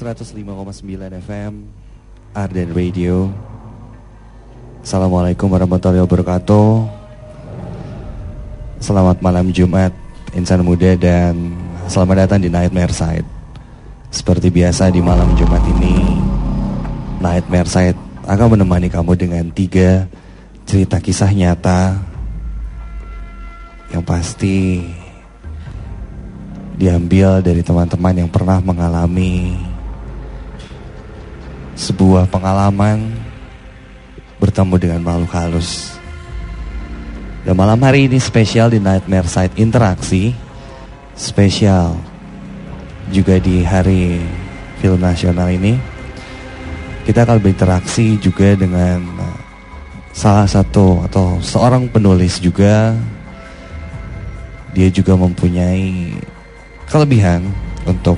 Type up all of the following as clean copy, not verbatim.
105,9 FM Arden Radio. Assalamualaikum warahmatullahi wabarakatuh. Selamat malam Jumat insan muda dan selamat datang di Nightmare Side. Seperti biasa di malam Jumat ini, Nightmare Side akan menemani kamu dengan 3 cerita kisah nyata yang pasti diambil dari teman-teman yang pernah mengalami sebuah pengalaman bertemu dengan makhluk halus. Dan malam hari ini spesial di Nightmare Side Interaksi, spesial juga di hari film nasional ini. Kita akan berinteraksi juga dengan salah satu atau seorang penulis juga. Dia juga mempunyai kelebihan untuk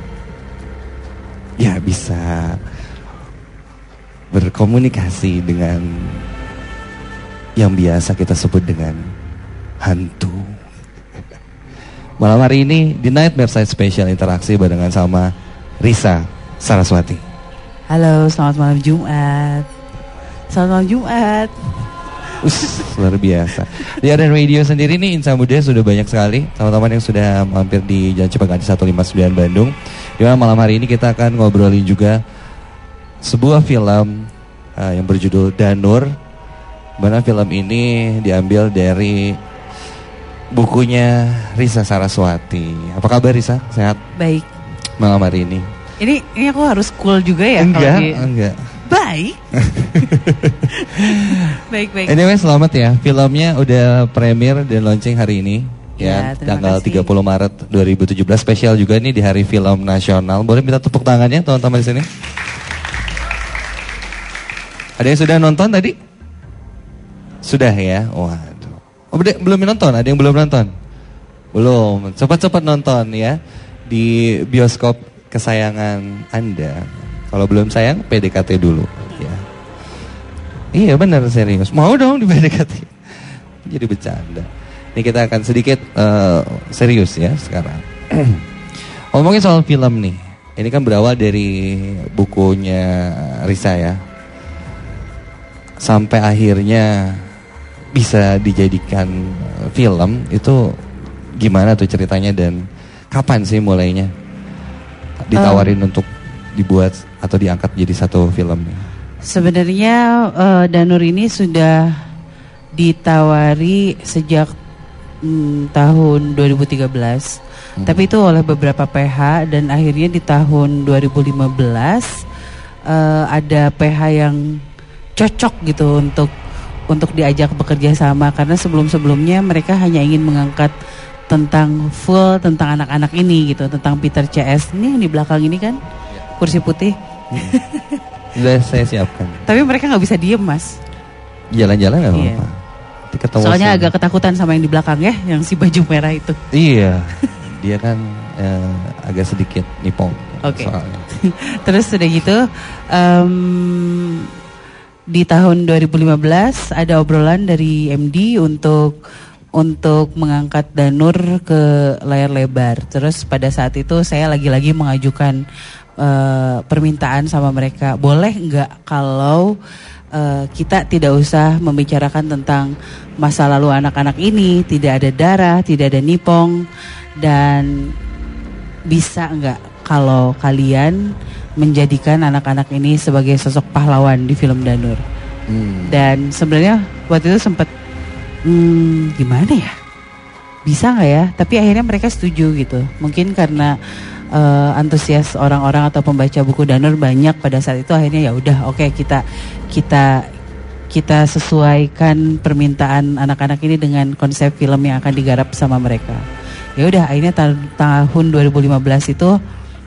ya bisa berkomunikasi dengan yang biasa kita sebut dengan hantu. Malam hari ini di Nightmare Side Special Interaksi barengan sama Risa Saraswati. Halo, selamat malam Jumat. Selamat malam Jumat. Luar biasa. Di Arden Radio sendiri nih insan muda sudah banyak sekali teman-teman yang sudah mampir di Jalan Cipaganti 159 Bandung. Dimana malam hari ini kita akan ngobrolin juga sebuah film yang berjudul Danur. Mana film ini diambil dari bukunya Risa Saraswati. Apa kabar Risa? Sehat? Baik. Malam hari ini. Ini aku harus cool juga ya? Enggak. Baik. Baik. Anyway, selamat ya. Filmnya udah premier dan launching hari ini. Ya, tanggal 30 Maret 2017. Spesial juga nih di hari film nasional. Boleh minta tepuk tangannya teman-teman di sini? Ada yang sudah nonton tadi? Sudah ya? Waduh. Oh, belum nonton? Ada yang belum nonton? Belum. Cepat-cepat nonton ya. Di bioskop kesayangan Anda. Kalau belum sayang, PDKT dulu ya. Iya benar, serius. Mau dong di PDKT. Jadi bercanda. Ini kita akan sedikit serius ya sekarang. Ngomongin soal film nih. Ini kan berawal dari bukunya Risa ya. Sampai akhirnya bisa dijadikan film, itu gimana tuh ceritanya dan kapan sih mulainya ditawarin untuk dibuat atau diangkat jadi satu film nih? Sebenarnya Danur ini sudah ditawari sejak tahun 2013. Tapi itu oleh beberapa PH dan akhirnya di tahun 2015 ada PH yang cocok gitu untuk diajak bekerja sama, karena sebelumnya mereka hanya ingin mengangkat tentang anak-anak ini gitu, tentang Peter CS. Ini yang di belakang ini kan kursi putih. Sudah saya siapkan. Tapi mereka nggak bisa diem mas. Jalan-jalan nggak apa-apa. Soalnya agak ketakutan sama yang di belakang ya, yang si baju merah itu. Iya, dia kan agak sedikit nipong. Oke. Terus udah gitu, di tahun 2015 ada obrolan dari MD untuk mengangkat Danur ke layar lebar. Terus pada saat itu saya lagi-lagi mengajukan permintaan sama mereka, boleh nggak kalau kita tidak usah membicarakan tentang masa lalu anak-anak ini, tidak ada darah, tidak ada nipong, dan bisa nggak kalau kalian menjadikan anak-anak ini sebagai sosok pahlawan di film Danur. Dan sebenarnya waktu itu sempat gimana ya, bisa nggak ya? Tapi akhirnya mereka setuju gitu. Mungkin karena antusias orang-orang atau pembaca buku Danur banyak pada saat itu, akhirnya ya udah oke, kita sesuaikan permintaan anak-anak ini dengan konsep film yang akan digarap sama mereka. Ya udah, akhirnya tahun 2015 itu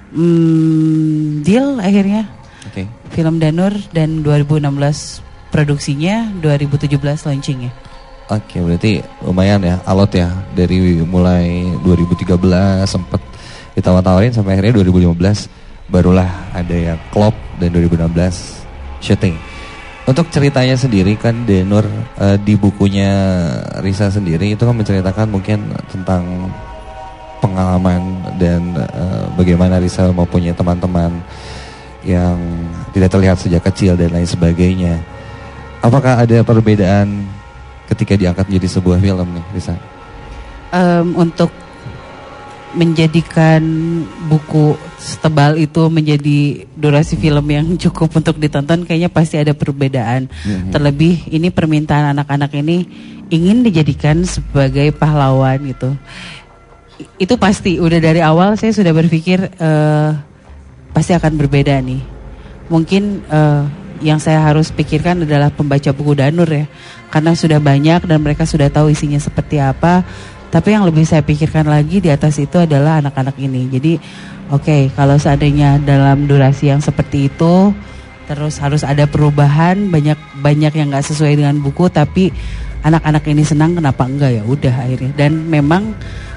deal akhirnya. Okay. Film Danur, dan 2016 produksinya, 2017 launchingnya. Oke, berarti lumayan ya, alot ya, dari mulai 2013 sempat ditawar-tawarin sampai akhirnya 2015 barulah ada yang klop, dan 2016 syuting. Untuk ceritanya sendiri kan Danur di bukunya Risa sendiri itu kan menceritakan mungkin tentang pengalaman dan bagaimana Risa mempunyai teman-teman yang tidak terlihat sejak kecil dan lain sebagainya. Apakah ada perbedaan ketika diangkat menjadi sebuah film nih, Risa? Untuk menjadikan buku setebal itu menjadi durasi film yang cukup untuk ditonton, kayaknya pasti ada perbedaan. Terlebih ini permintaan anak-anak ini ingin dijadikan sebagai pahlawan gitu. Itu pasti udah dari awal saya sudah berpikir pasti akan berbeda nih. Mungkin yang saya harus pikirkan adalah pembaca buku Danur ya, karena sudah banyak dan mereka sudah tahu isinya seperti apa. Tapi yang lebih saya pikirkan lagi di atas itu adalah anak-anak ini. Jadi oke, kalau seandainya dalam durasi yang seperti itu terus harus ada perubahan, banyak yang nggak sesuai dengan buku, tapi anak-anak ini senang, kenapa enggak, ya udah akhirnya. Dan memang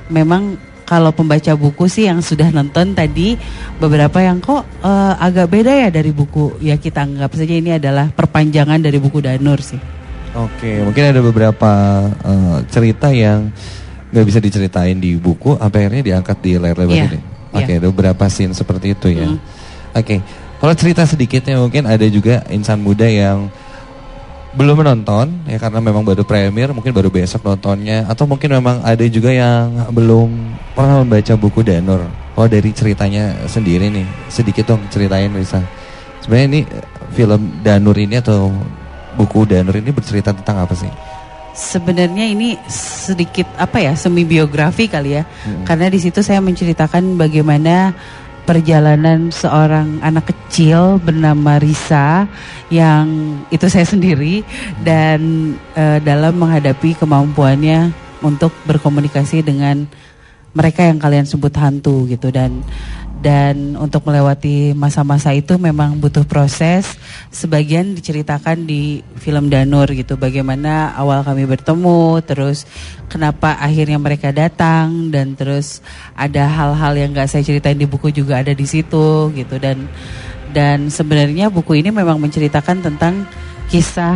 kalau pembaca buku sih yang sudah nonton tadi, beberapa yang kok agak beda ya dari buku, ya kita anggap saja ini adalah perpanjangan dari buku Danur sih. Oke, mungkin ada beberapa cerita yang nggak bisa diceritain di buku, sampai akhirnya diangkat di layar lebar ini. Oke, ada beberapa scene seperti itu ya. Oke, kalau cerita sedikitnya mungkin ada juga insan muda yang belum menonton ya karena memang baru premier, mungkin baru besok nontonnya, atau mungkin memang ada juga yang belum pernah membaca buku Danur. Kalau dari ceritanya sendiri nih, sedikit dong ceritain Risa. Sebenarnya ini film Danur ini atau buku Danur ini bercerita tentang apa sih? Sebenarnya ini sedikit semi biografi kali ya. Karena di situ saya menceritakan bagaimana perjalanan seorang anak kecil bernama Risa, yang itu saya sendiri, dan dalam menghadapi kemampuannya untuk berkomunikasi dengan mereka yang kalian sebut hantu gitu. Dan untuk melewati masa-masa itu memang butuh proses. Sebagian diceritakan di film Danur gitu, bagaimana awal kami bertemu, terus kenapa akhirnya mereka datang, dan terus ada hal-hal yang gak saya ceritain di buku juga ada di situ gitu. Dan sebenarnya buku ini memang menceritakan tentang kisah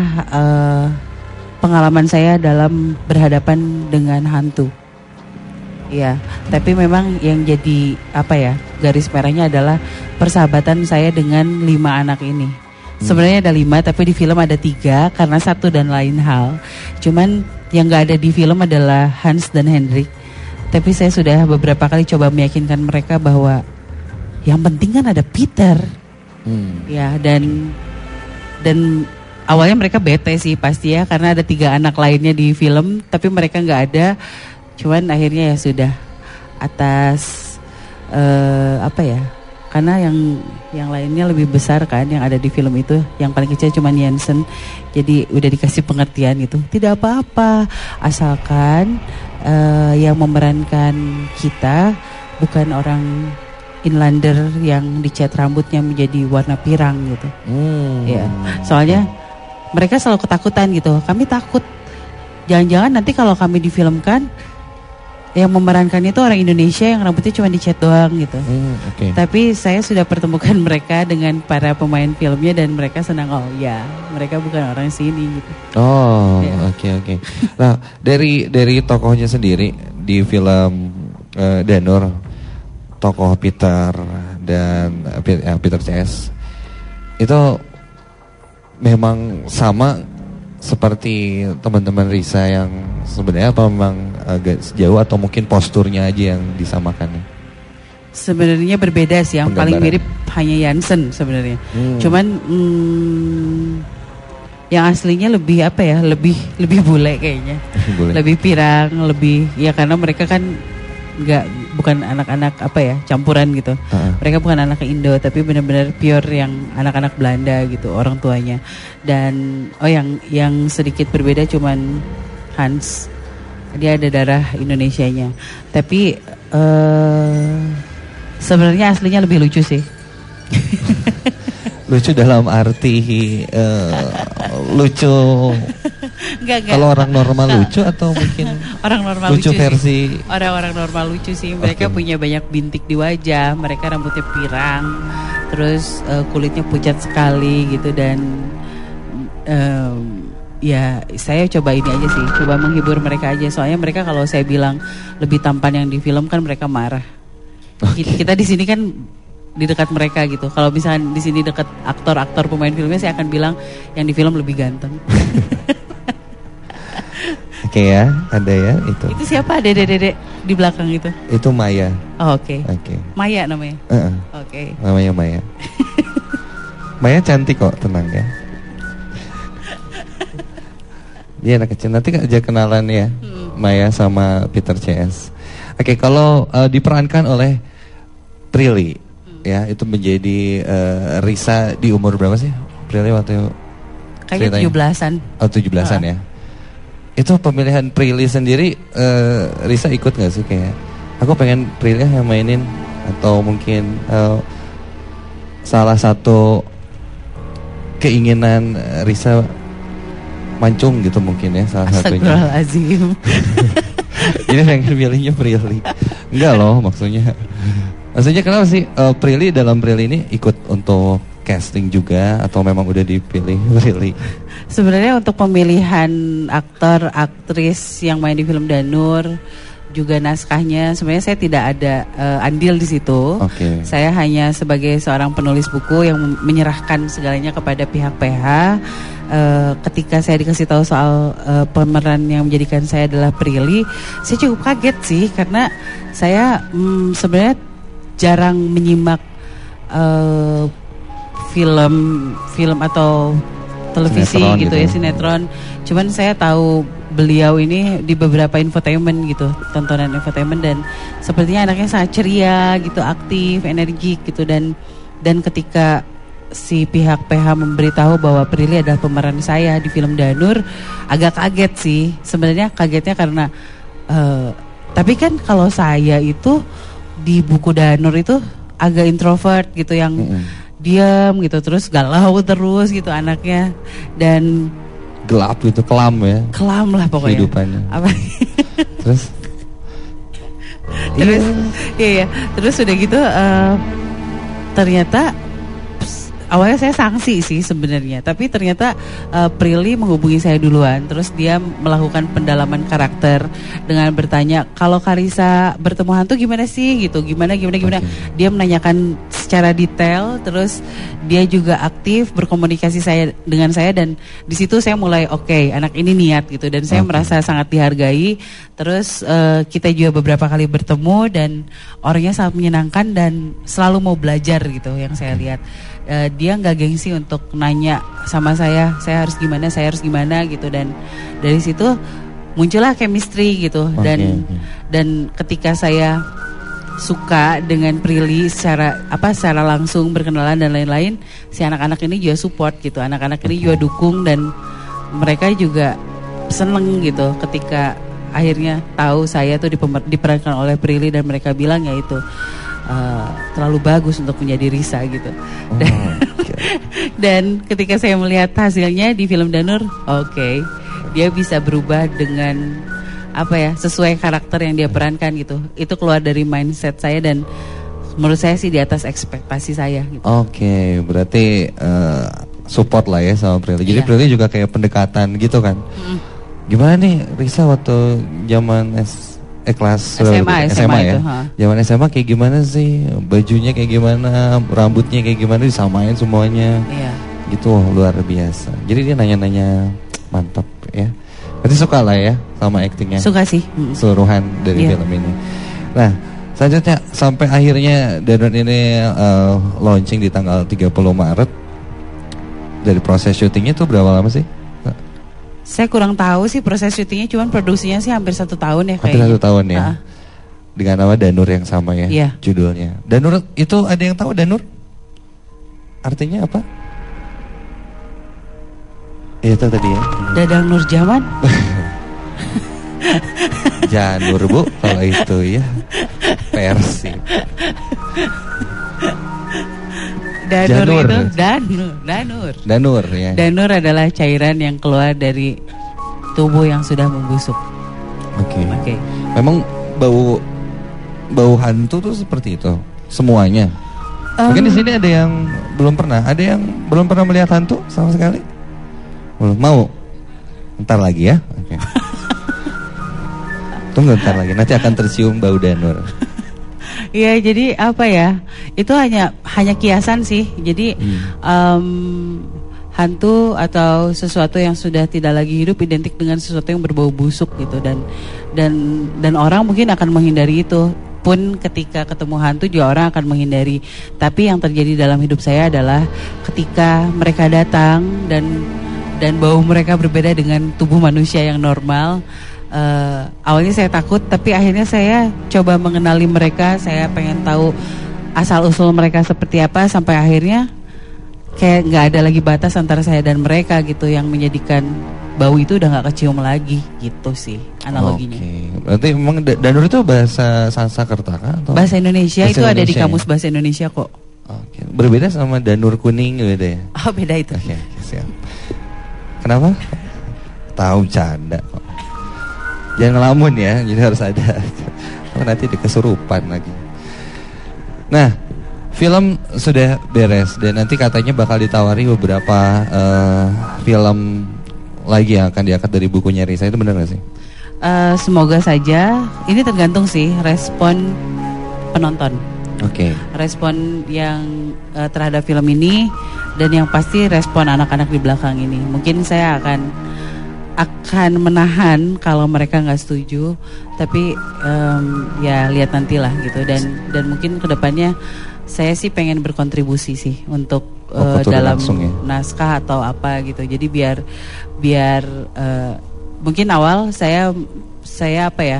pengalaman saya dalam berhadapan dengan hantu. Iya, tapi memang yang jadi garis merahnya adalah persahabatan saya dengan 5 anak ini. Sebenarnya ada 5, tapi di film ada 3 karena satu dan lain hal. Cuman yang gak ada di film adalah Hans dan Hendrik. Tapi saya sudah beberapa kali coba meyakinkan mereka bahwa yang penting kan ada Peter. Ya, dan awalnya mereka bete sih pasti ya, karena ada 3 anak lainnya di film, tapi mereka gak ada. Cuman akhirnya ya sudah, atas karena yang lainnya lebih besar kan yang ada di film itu, yang paling kecil cuma Jensen, jadi udah dikasih pengertian gitu, tidak apa-apa asalkan yang memerankan kita bukan orang inlander yang dicat rambutnya menjadi warna pirang gitu. Ya, soalnya mereka selalu ketakutan gitu, kami takut jangan-jangan nanti kalau kami difilmkan yang memerankan itu orang Indonesia yang rambutnya cuma dicat doang gitu. Tapi saya sudah pertemukan mereka dengan para pemain filmnya dan mereka senang, oh ya mereka bukan orang sini gitu. Oke. Nah dari tokohnya sendiri di film Danur, tokoh Peter dan Peter CS itu memang sama seperti teman-teman Risa yang sebenarnya, apa memang agak sejauh atau mungkin posturnya aja yang disamakan? Sebenarnya berbeda sih, yang paling mirip hanya Jensen sebenarnya. Cuman yang aslinya lebih lebih bule kayaknya. Lebih pirang, lebih ya karena mereka kan bukan anak-anak campuran gitu. Mereka bukan anak Indo, tapi benar-benar pure yang anak-anak Belanda gitu orang tuanya. Dan yang sedikit berbeda cuman Hans, dia ada darah Indonesianya. Tapi sebenarnya aslinya lebih lucu sih. Lucu dalam arti lucu. Enggak. Kalau orang normal lucu atau mungkin orang normal lucu versi sih. Orang-orang normal lucu sih. Mereka punya banyak bintik di wajah, mereka rambutnya pirang, terus kulitnya pucat sekali gitu. Dan ya saya coba ini aja sih, coba menghibur mereka aja. Soalnya mereka kalau saya bilang lebih tampan yang di film kan mereka marah. Kita di sini kan di dekat mereka gitu. Kalau misalnya di sini dekat aktor-aktor pemain filmnya, saya akan bilang yang di film lebih ganteng. Oke ya, ada ya itu. Itu siapa dedek-dedek di belakang itu? Itu Maya. Oh, oke. Oke. Maya namanya. Oke. Namanya Maya. Maya cantik kok, tenang ya. Dia anak kecil, nanti aja kenalan ya. Maya sama Peter CS. Oke, kalau diperankan oleh Prilly, ya itu menjadi Risa di umur berapa sih? Prilly waktu kayaknya 17-an. Oh, 17-an ya. Itu pemilihan Prilly sendiri, Risa ikut gak sih kayak, aku pengen Prilly yang mainin, atau mungkin salah satu keinginan Risa mancung gitu mungkin ya salah satunya. Astagfirullahaladzim. Jadi pengen pilihnya Prilly. Enggak loh maksudnya. Maksudnya kenapa sih Prilly dalam Prilly ini ikut untuk casting juga atau memang udah dipilih Prilly? Sebenarnya untuk pemilihan aktor, aktris yang main di film Danur juga naskahnya sebenarnya saya tidak ada andil di situ. Okay. Saya hanya sebagai seorang penulis buku yang menyerahkan segalanya kepada pihak PH. Ketika saya dikasih tahu soal pemeran yang menjadikan saya adalah Prilly, saya cukup kaget sih karena saya sebenarnya jarang menyimak film atau televisi sinetron gitu ya, sinetron. Cuman saya tahu beliau ini di beberapa infotainment gitu, tontonan infotainment, dan sepertinya anaknya sangat ceria gitu, aktif, energik gitu, dan ketika si pihak PH memberitahu bahwa Prilly adalah pemeran saya di film Danur, agak kaget sih. Sebenarnya kagetnya karena tapi kan kalau saya itu di buku Danur itu agak introvert gitu, yang diam gitu, terus galau terus gitu anaknya, dan gelap gitu, kelam ya. Kelam lah pokoknya. Kehidupannya. Apa? Terus? Iya. Terus udah gitu ternyata awalnya saya sanksi sih sebenarnya, tapi ternyata Prilly menghubungi saya duluan. Terus dia melakukan pendalaman karakter dengan bertanya, kalau Karissa bertemu hantu gimana sih gitu, gimana. Okay. Dia menanyakan secara detail, terus dia juga aktif berkomunikasi dengan saya, dan di situ saya mulai oke, anak ini niat gitu, dan saya merasa sangat dihargai. Terus kita juga beberapa kali bertemu dan orangnya sangat menyenangkan dan selalu mau belajar gitu yang saya lihat. Dia nggak gengsi untuk nanya sama saya harus gimana gitu, dan dari situ muncullah chemistry gitu. Dan ketika saya suka dengan Prilly secara langsung berkenalan dan lain-lain, si anak-anak ini juga support gitu, anak-anak ini juga dukung, dan mereka juga seneng gitu ketika akhirnya tahu saya tuh diperankan oleh Prilly, dan mereka bilang ya itu terlalu bagus untuk menjadi Risa gitu. Dan ketika saya melihat hasilnya di film Danur, oke, dia bisa berubah dengan sesuai karakter yang dia perankan gitu. Itu keluar dari mindset saya, dan menurut saya sih di atas ekspektasi saya gitu. Oke, berarti support lah ya sama Prilly. Jadi Prilly juga kayak pendekatan gitu kan. Gimana nih Risa waktu zaman kelas SMA ya. Itu, zaman SMA kayak gimana sih? Bajunya kayak gimana? Rambutnya kayak gimana? Disamain semuanya. Iya. Gitu luar biasa. Jadi dia nanya-nanya mantap ya. Berarti suka lah ya sama aktingnya. Suka sih. Seluruhan dari film ini. Nah, selanjutnya sampai akhirnya Danur ini launching di tanggal 30 Maret. Dari proses syutingnya tuh berapa lama sih? Saya kurang tahu sih proses syutingnya, cuman produksinya sih hampir 1 tahun ya kayaknya. Hampir 1 tahun ya. Dengan nama Danur yang sama ya, judulnya. Danur itu ada yang tahu Danur? Artinya apa? Itu tadi ya. Dadang Nur Jaman. Janur Bu, kalau itu ya. Persi. Danur itu Danur ya. Danur adalah cairan yang keluar dari tubuh yang sudah membusuk. Oke. Memang bau hantu tuh seperti itu semuanya. Mungkin di sini ada yang belum pernah melihat hantu sama sekali. Belum mau. Ntar lagi ya. Oke. Tunggu ntar lagi, nanti akan tercium bau Danur. Iya, jadi apa ya? Itu hanya kiasan sih. Jadi hantu atau sesuatu yang sudah tidak lagi hidup identik dengan sesuatu yang berbau busuk gitu, dan orang mungkin akan menghindari itu. Pun ketika ketemu hantu juga orang akan menghindari. Tapi yang terjadi dalam hidup saya adalah ketika mereka datang dan bau mereka berbeda dengan tubuh manusia yang normal. Awalnya saya takut, tapi akhirnya saya coba mengenali mereka. Saya pengen tahu asal usul mereka seperti apa, sampai akhirnya kayak nggak ada lagi batas antara saya dan mereka gitu, yang menjadikan bau itu udah nggak kecium lagi gitu sih analoginya. Berarti memang Danur itu bahasa Sanskerta kan? Atau? Bahasa Indonesia itu ada di kamus bahasa Indonesia kok. Berbeda sama Danur kuning beda ya? Oh, beda itu. Oke, siap. Kenapa? Tahu canda kok. Jangan ngelamun ya, jadi harus ada. Nanti dikesurupan lagi. Nah, film sudah beres dan nanti katanya bakal ditawari beberapa film lagi yang akan diangkat dari bukunya Risa, itu benar gak sih? Semoga saja. Ini tergantung sih respon penonton. Oke. Respon yang terhadap film ini, dan yang pasti respon anak-anak di belakang ini. Mungkin saya akan menahan kalau mereka nggak setuju, tapi ya lihat nantilah gitu. Dan mungkin kedepannya saya sih pengen berkontribusi sih untuk dalam naskah atau apa gitu. Jadi biar mungkin awal saya apa ya,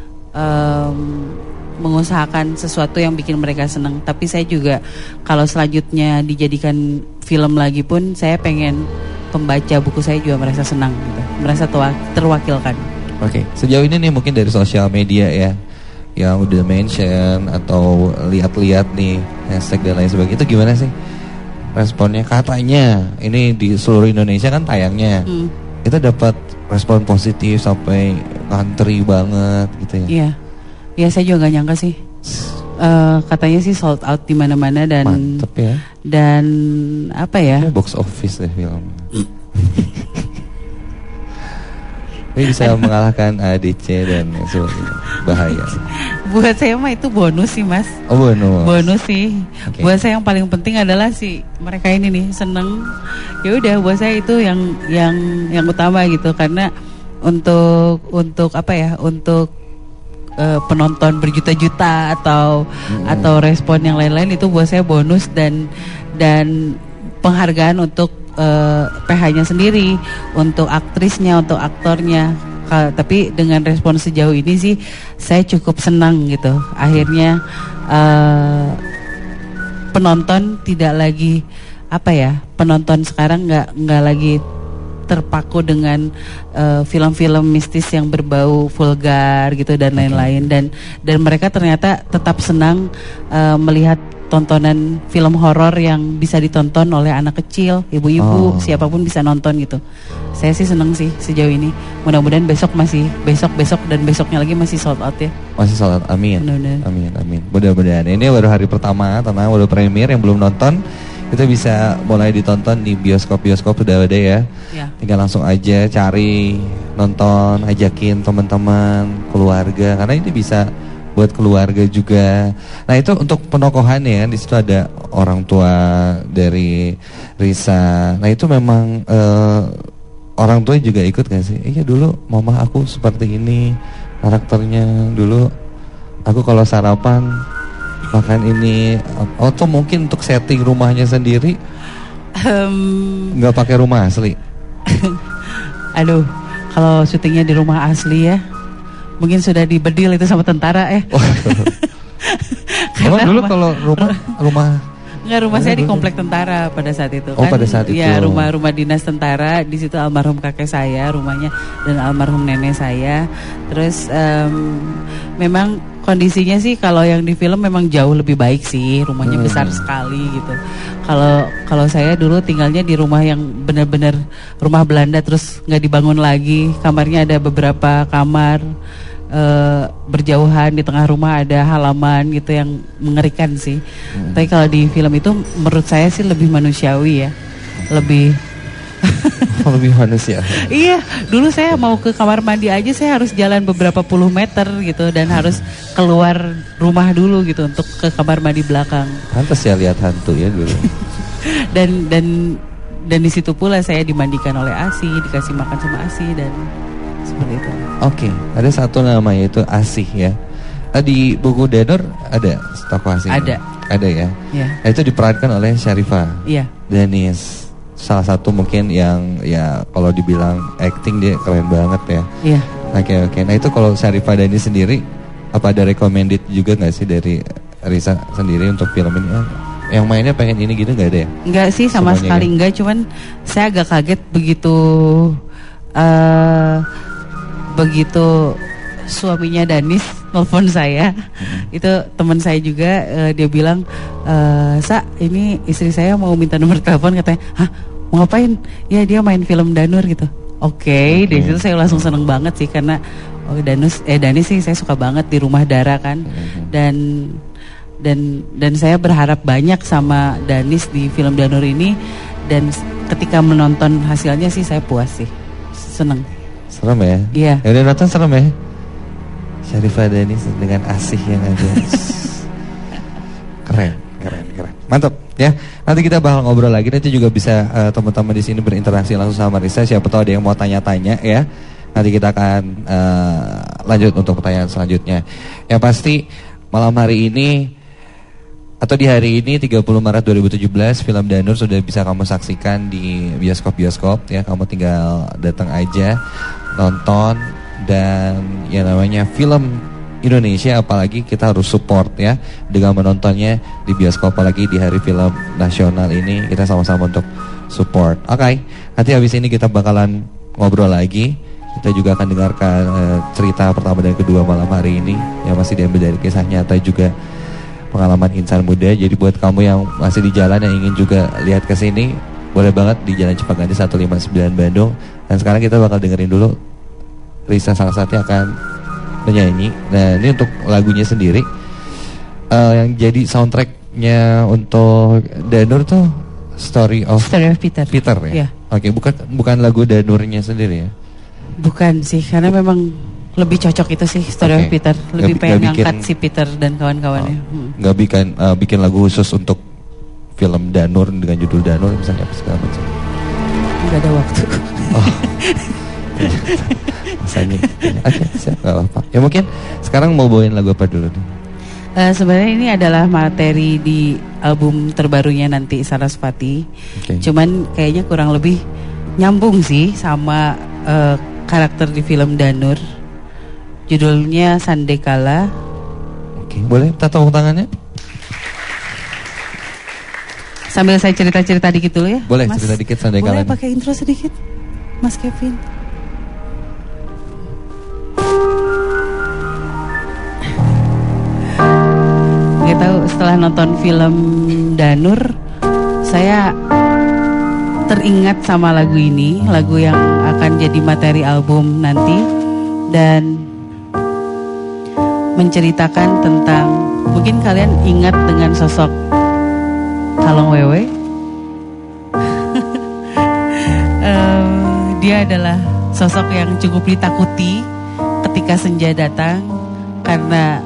mengusahakan sesuatu yang bikin mereka senang. Tapi saya juga kalau selanjutnya dijadikan film lagi pun, saya pengen pembaca buku saya juga merasa senang gitu, merasa terwakilkan. Oke, sejauh ini nih mungkin dari sosial media ya, yang udah mention atau lihat-lihat nih hashtag dan lain sebagainya, itu gimana sih responnya? Katanya ini di seluruh Indonesia kan tayangnya, itu dapat respon positif sampai ngantri banget gitu ya. Iya, ya saya juga gak nyangka sih. Katanya sih sold out di mana-mana dan mantep ya. Dan apa ya? Box office deh film. Ini bisa mengalahkan ADC dan sebagainya. Bahaya. Buat saya mah itu bonus sih, Mas. Oh, bonus. Bonus sih. Okay. Buat saya yang paling penting adalah si mereka ini nih seneng. Ya udah, buat saya itu yang utama gitu, karena untuk apa ya? Untuk penonton berjuta-juta atau respon yang lain-lain itu buat saya bonus dan penghargaan untuk PH-nya sendiri, untuk aktrisnya, untuk aktornya. Tapi dengan respon sejauh ini sih saya cukup senang gitu. Akhirnya penonton tidak lagi apa ya? Penonton sekarang nggak lagi terpaku dengan film-film mistis yang berbau vulgar gitu dan lain-lain, dan mereka ternyata tetap senang melihat tontonan film horor yang bisa ditonton oleh anak kecil, ibu-ibu, siapapun bisa nonton gitu. Saya sih senang sih sejauh ini. Mudah-mudahan besok dan besoknya lagi masih sold out ya. Masih sold out, amin. Amin. Mudah-mudahan. Ini baru hari pertama, tenang, baru premier, yang belum nonton itu bisa mulai ditonton di bioskop sudah ada ya. Tinggal langsung aja cari, nonton, ajakin teman-teman, keluarga, karena ini bisa buat keluarga juga. Nah, itu untuk penokohannya, di situ ada orang tua dari Risa. Nah, itu memang orang tua juga ikut gak sih? Iya, dulu mama aku seperti ini karakternya, dulu aku kalau sarapan makan ini. Atau mungkin untuk setting rumahnya sendiri nggak pakai rumah asli. Aduh, kalau syutingnya di rumah asli ya, mungkin sudah dibedil itu sama tentara ya. Karena dulu kalau rumah Enggak, rumah saya di komplek tentara pada saat itu. Oh, pada saat itu. Ya, rumah dinas tentara. Di situ almarhum kakek saya rumahnya dan almarhum nenek saya. Terus memang kondisinya sih kalau yang di film memang jauh lebih baik sih. Rumahnya besar sekali gitu. Kalau saya dulu tinggalnya di rumah yang benar-benar rumah Belanda, terus nggak dibangun lagi. Kamarnya ada beberapa kamar. Berjauhan, di tengah rumah ada halaman gitu, yang mengerikan sih. Tapi kalau di film itu menurut saya sih lebih manusiawi ya, lebih Lebih manusia. Iya, dulu saya mau ke kamar mandi aja saya harus jalan beberapa puluh meter gitu dan harus keluar rumah dulu gitu untuk ke kamar mandi belakang. Pantas ya lihat hantu ya dulu. dan di situ pula saya dimandikan oleh ASI, dikasih makan sama ASI dan seperti itu. Oke, ada satu nama yaitu Asih ya. Di buku Danur ada tokoh Asih? Ada ya. Ya. Itu diperankan oleh Syarifah. Iya. Denis. Salah satu mungkin yang ya kalau dibilang acting dia keren banget ya. Iya. Oke. Nah itu kalau Syarifah Denis sendiri apa ada recommended juga nggak sih dari Risa sendiri untuk film ini? Yang mainnya pengen ini gitu nggak ada ya? Enggak sih sama semuanya sekali ya? enggak, cuman saya agak kaget begitu suaminya Danis nelfon saya. Itu teman saya juga, dia bilang, "Sa, ini istri saya mau minta nomor telepon," katanya. "Hah, mau ngapain?" "Ya dia main film Danur gitu." Oke, dari situ saya langsung seneng banget sih karena Danis sih saya suka banget di Rumah Dara kan. Dan saya berharap banyak sama Danis di film Danur ini, dan ketika menonton hasilnya sih saya puas sih. Seneng. Serem ya? Iya. Ya udah nonton serem ya? Syarifah Denis dengan Asih yang ada. Keren. Mantap ya. Nanti kita bakal ngobrol lagi. Nanti juga bisa teman-teman di sini berinteraksi langsung sama Risa. Siapa tahu ada yang mau tanya-tanya ya. Nanti kita akan lanjut untuk pertanyaan selanjutnya. Yang pasti malam hari ini atau di hari ini 30 Maret 2017 film Danur sudah bisa kamu saksikan di bioskop-bioskop ya. Kamu tinggal datang aja nonton, dan yang namanya film Indonesia apalagi kita harus support ya dengan menontonnya di bioskop, apalagi di hari film nasional ini kita sama-sama untuk support. Oke, nanti habis ini kita bakalan ngobrol lagi. Kita juga akan dengarkan cerita pertama dan kedua malam hari ini yang masih diambil dari kisah nyata juga pengalaman insan muda. Jadi buat kamu yang masih di jalan yang ingin juga lihat ke sini, boleh banget di Jalan Cipaganti 159 Bandung. Dan sekarang kita bakal dengerin dulu Risa salah satunya akan menyanyi. Nah ini untuk lagunya sendiri yang jadi soundtracknya untuk Danur tuh Story of Peter ya? Yeah. Oke, bukan lagu Danurnya sendiri ya? Bukan sih, karena memang lebih cocok itu sih Story of Peter. Lebih pengen ngangkat si Peter dan kawan-kawannya. Nggak bikin lagu khusus untuk film Danur dengan judul Danur misalnya apa segala macam? Nggak ada waktu. Oh. Masanya. Oke, siap, gak apa-apa. Ya mungkin sekarang mau bawain lagu apa dulu nih? Sebenarnya ini adalah materi di album terbarunya nanti Sarasvati. Cuman kayaknya kurang lebih nyambung sih sama karakter di film Danur. Judulnya Sandekala. Oke, boleh minta tepuk tangannya? Sambil saya cerita-cerita dikit dulu ya. Boleh, Mas, cerita dikit Sandekala. Boleh pakai intro sedikit, Mas Kevin? Gak tahu, setelah nonton film Danur, saya teringat sama lagu ini, lagu yang akan jadi materi album nanti, dan menceritakan tentang, mungkin kalian ingat dengan sosok Kalong Wewe. Dia adalah sosok yang cukup ditakuti ketika senja datang, karena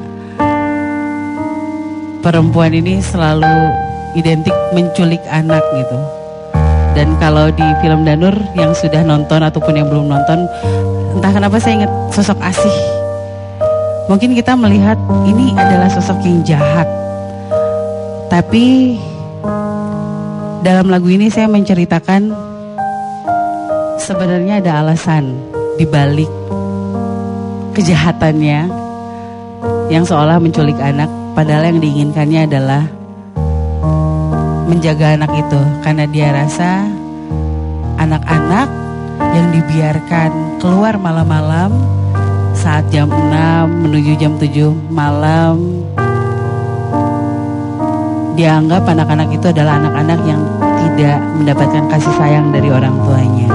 perempuan ini selalu identik menculik anak gitu. Dan kalau di film Danur yang sudah nonton ataupun yang belum nonton, entah kenapa saya ingat sosok Asih. Mungkin kita melihat ini adalah sosok yang jahat, tapi dalam lagu ini saya menceritakan sebenarnya ada alasan di balik kejahatannya yang seolah menculik anak, padahal yang diinginkannya adalah menjaga anak itu, karena dia rasa anak-anak yang dibiarkan keluar malam-malam saat jam 6 menuju jam 7 malam, dianggap anak-anak itu adalah anak-anak yang tidak mendapatkan kasih sayang dari orang tuanya.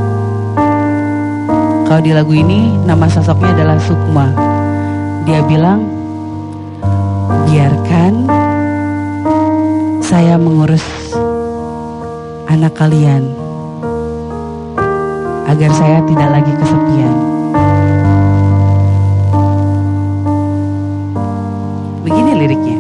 Kalau di lagu ini nama sosoknya adalah Sukma. Dia bilang, biarkan saya mengurus anak kalian. agar saya tidak lagi kesepian. Begini liriknya.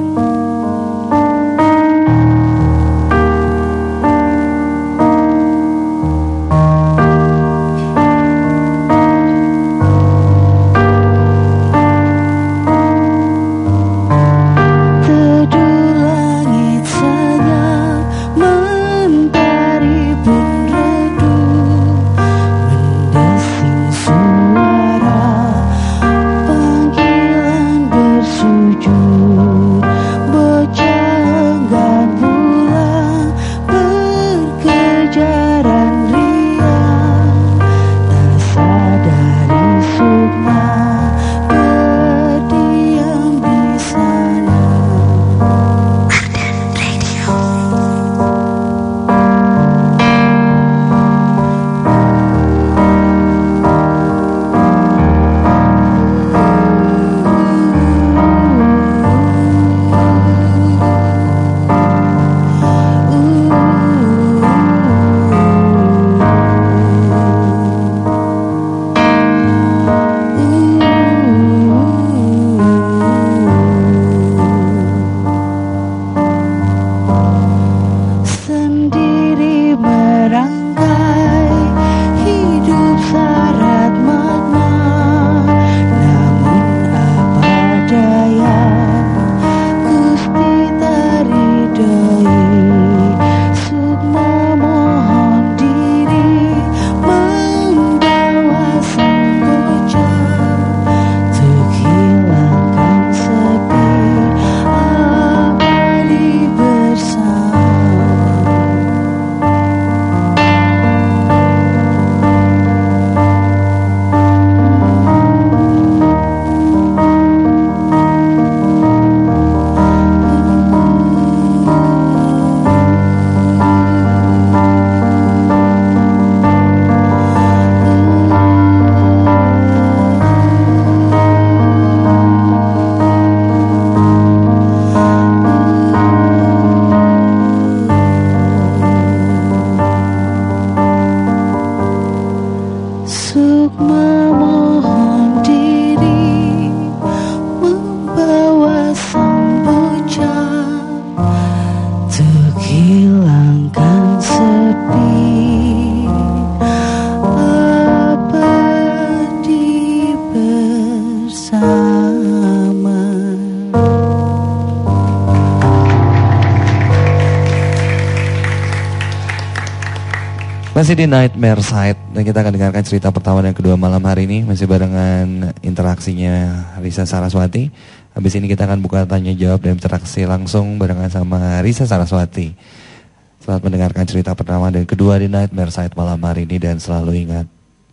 Masih di Nightmare Side dan kita akan dengarkan cerita pertama dan kedua malam hari ini. Masih barengan interaksinya Risa Saraswati. Habis ini kita akan buka tanya jawab dan interaksi langsung barengan sama Risa Saraswati. Selamat mendengarkan cerita pertama dan kedua di Nightmare Side malam hari ini. Dan selalu ingat,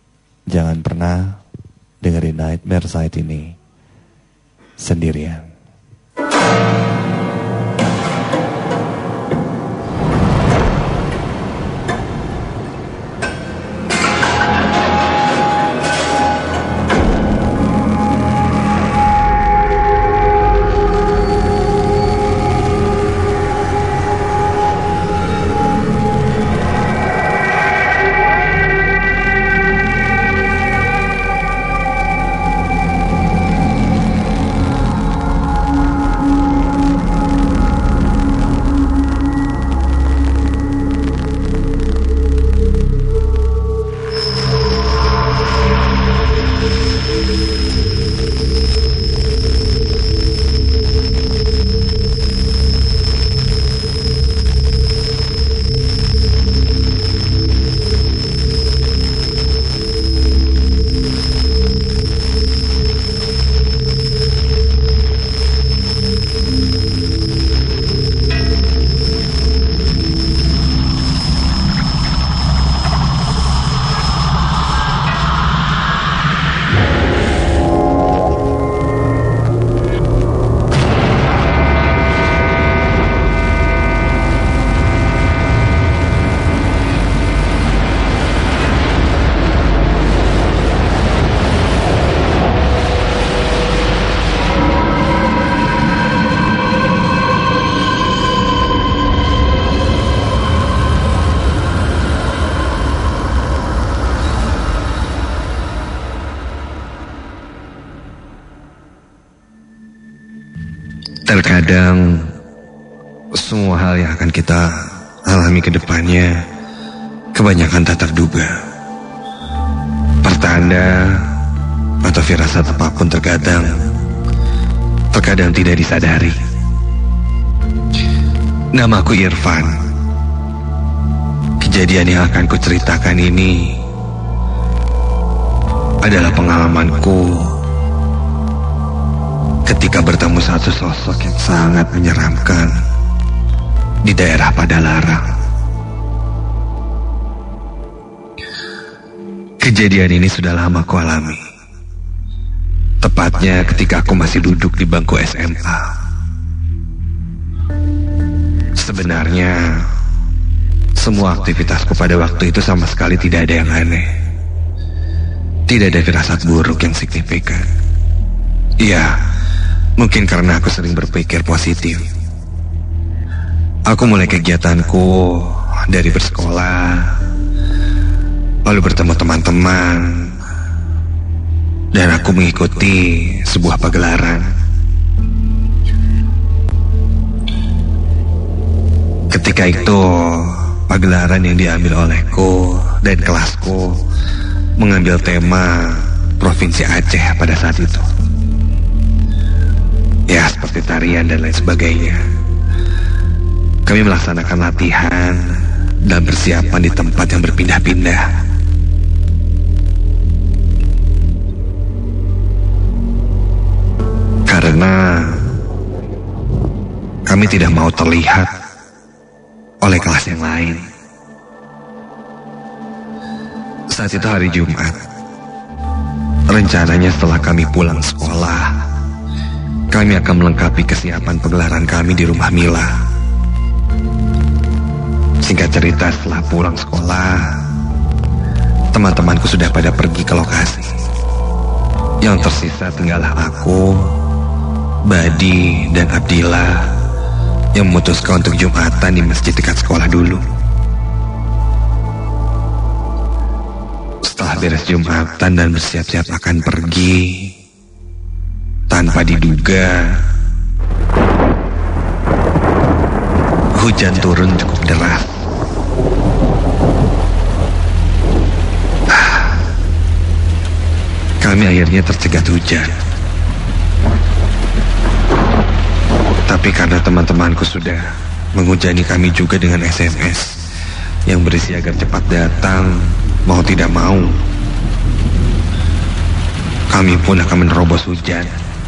jangan pernah dengerin Nightmare Side ini sendirian. Terkadang semua hal yang akan kita alami ke depannya kebanyakan tak terduga. Pertanda atau firasat apapun terkadang tidak disadari. Namaku Irfan. Kejadian yang akan kuceritakan ini adalah pengalamanku ketika bertemu satu sosok yang sangat menyeramkan di daerah Padalarang. Kejadian ini sudah lama ku alami. Tepatnya ketika aku masih duduk di bangku SMA. Sebenarnya semua aktivitasku pada waktu itu sama sekali tidak ada yang aneh. Tidak ada firasat buruk yang signifikan. Iya, mungkin karena aku sering berpikir positif. Aku mulai kegiatanku dari bersekolah, lalu bertemu teman-teman, dan aku mengikuti sebuah pagelaran. Ketika itu, pagelaran yang diambil olehku dan kelasku mengambil tema Provinsi Aceh pada saat itu. Ya, seperti tarian dan lain sebagainya. Kami melaksanakan latihan dan persiapan di tempat yang berpindah-pindah. Karena kami tidak mau terlihat oleh kelas yang lain. Saat itu hari Jumat. Rencananya setelah kami pulang sekolah, kami akan melengkapi kesiapan pagelaran kami di rumah Mila. Singkat cerita, setelah pulang sekolah, teman-temanku sudah pada pergi ke lokasi. Yang tersisa tinggallah aku, Badi, dan Abdillah yang memutuskan untuk Jumatan di masjid dekat sekolah dulu. Setelah beres Jumatan dan bersiap-siap akan pergi, tanpa diduga, hujan turun cukup deras. Kami akhirnya tercegat hujan. Tapi karena teman-temanku sudah menghujani kami juga dengan SMS yang berisi agar cepat datang, mau tidak mau, kami pun akan menerobos hujan.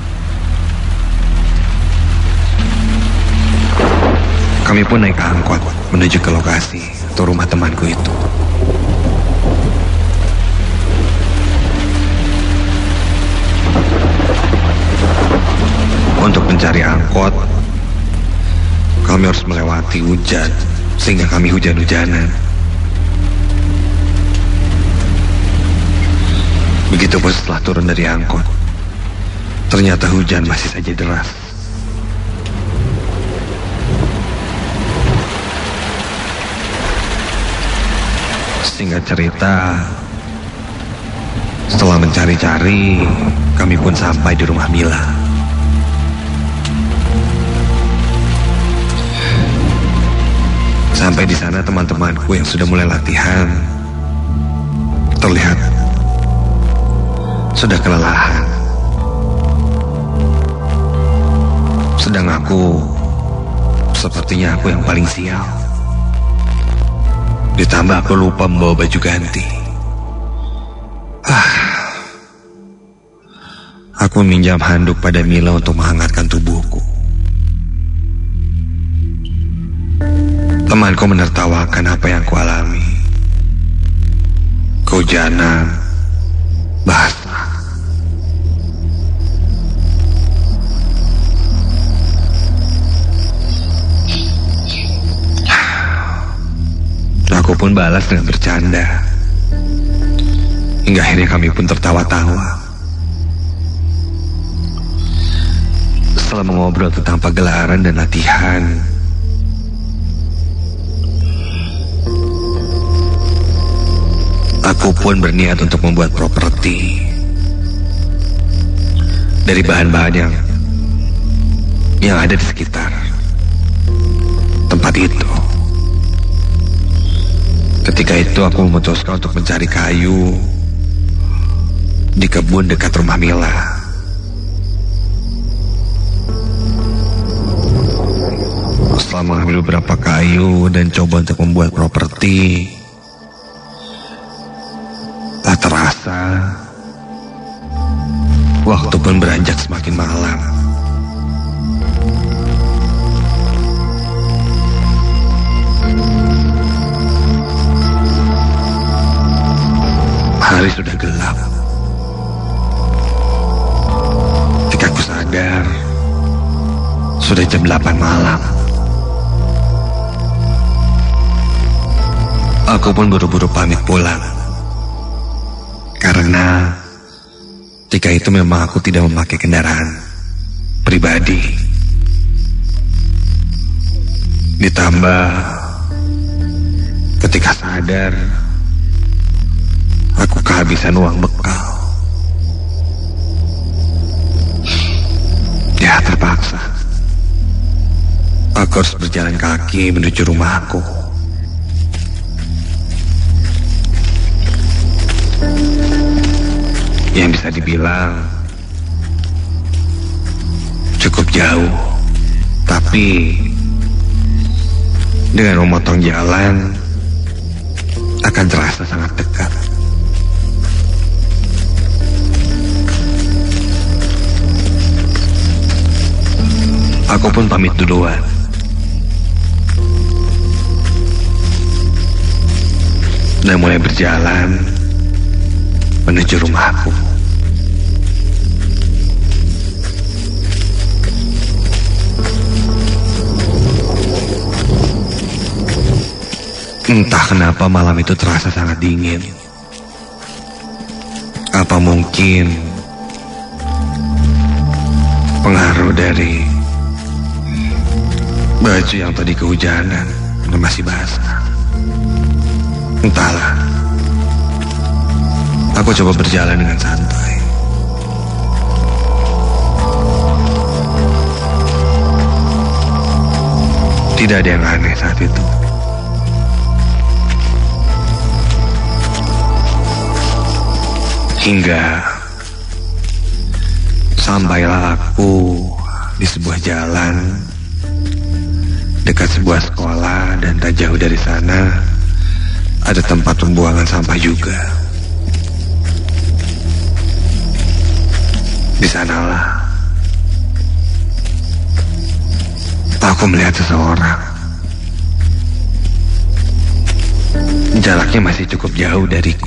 Kami pun naik angkot menuju ke lokasi atau rumah temanku itu. Untuk mencari angkot, kami harus melewati hujan, sehingga kami hujan-hujanan. Begitupun setelah turun dari angkot, ternyata hujan masih saja deras. Singkat cerita, setelah mencari-cari, kami pun sampai di rumah Mila. Sampai di sana teman-temanku yang sudah mulai latihan terlihat sudah kelelahan. Sedang aku, sepertinya aku yang paling sial. Ditambah aku lupa membawa baju ganti. Aku meminjam handuk pada Mila untuk menghangatkan tubuhku. Temanku menertawakan apa yang ku alami. Kehujanan, basah. Aku pun balas dengan bercanda. Hingga akhirnya kami pun tertawa-tawa. Setelah mengobrol tentang pagelaran dan latihan, aku pun berniat untuk membuat properti dari bahan-bahan yang ada di sekitar tempat itu. Ketika itu aku memutuskan untuk mencari kayu di kebun dekat rumah Mila. Setelah mengambil beberapa kayu dan coba untuk membuat properti, tak terasa waktu pun beranjak semakin malam. Hari sudah gelap. Ketika aku sadar, sudah jam 8 malam. Aku pun buru-buru pamit pulang. Karena ketika itu memang aku tidak memakai kendaraan pribadi. Ditambah ketika sadar aku kehabisan uang bekal. Ya terpaksa aku harus berjalan kaki menuju rumahku. Yang bisa dibilang cukup jauh, tapi dengan memotong jalan akan terasa sangat dekat. Aku pun pamit duluan. Dan mulai berjalan menuju rumahku. Entah kenapa malam itu terasa sangat dingin. Apa mungkin pengaruh dari baju yang tadi kehujanan dan masih basah? Entahlah. Aku coba berjalan dengan santai. Tidak ada yang aneh saat itu. Hingga sampailah aku di sebuah jalan dekat sebuah sekolah, dan tak jauh dari sana ada tempat pembuangan sampah juga. Di sanalah aku melihat seseorang. Jaraknya masih cukup jauh dariku.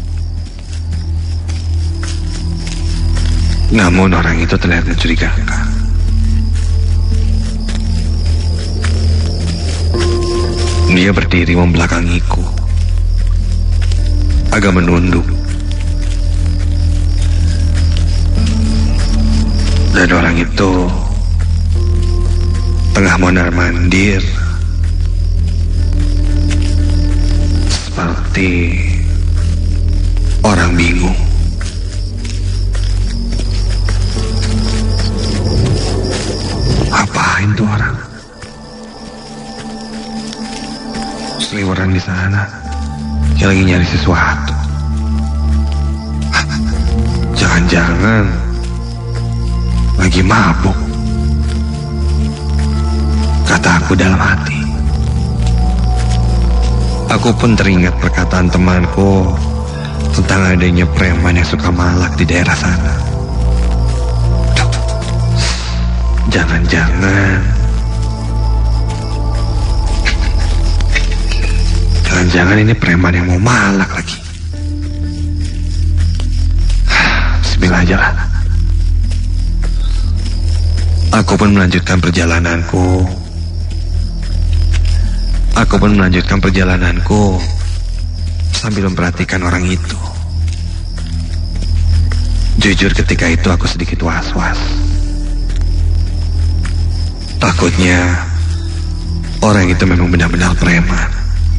Namun orang itu terlihat mencurigakan. Dia berdiri membelakangiku, agak menunduk. Dan orang itu tengah mondar-mandir seperti orang bingung. Apain tuh orang? Seliweran di sana, dia lagi nyari sesuatu. Jangan-jangan lagi mabuk, kata aku dalam hati. Aku pun teringat perkataan temanku tentang adanya preman yang suka malak di daerah sana. Jangan-jangan ini preman yang mau malak lagi. Bismillah aja lah. Aku pun melanjutkan perjalananku sambil memperhatikan orang itu. Jujur ketika itu aku sedikit was-was. Takutnya orang itu memang benar-benar preman.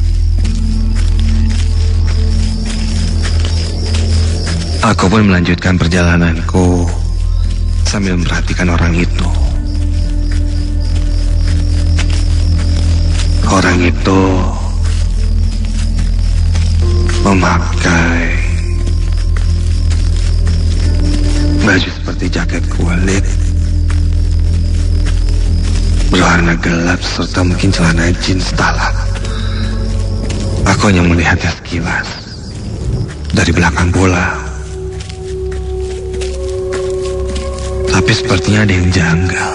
Aku pun melanjutkan perjalananku sambil memperhatikan orang itu. Orang itu memakai baju seperti jaket kulit berwarna gelap serta mungkin celana jeans talak. Aku hanya melihatnya sekilas dari belakang pula. Tapi sepertinya ada yang janggal.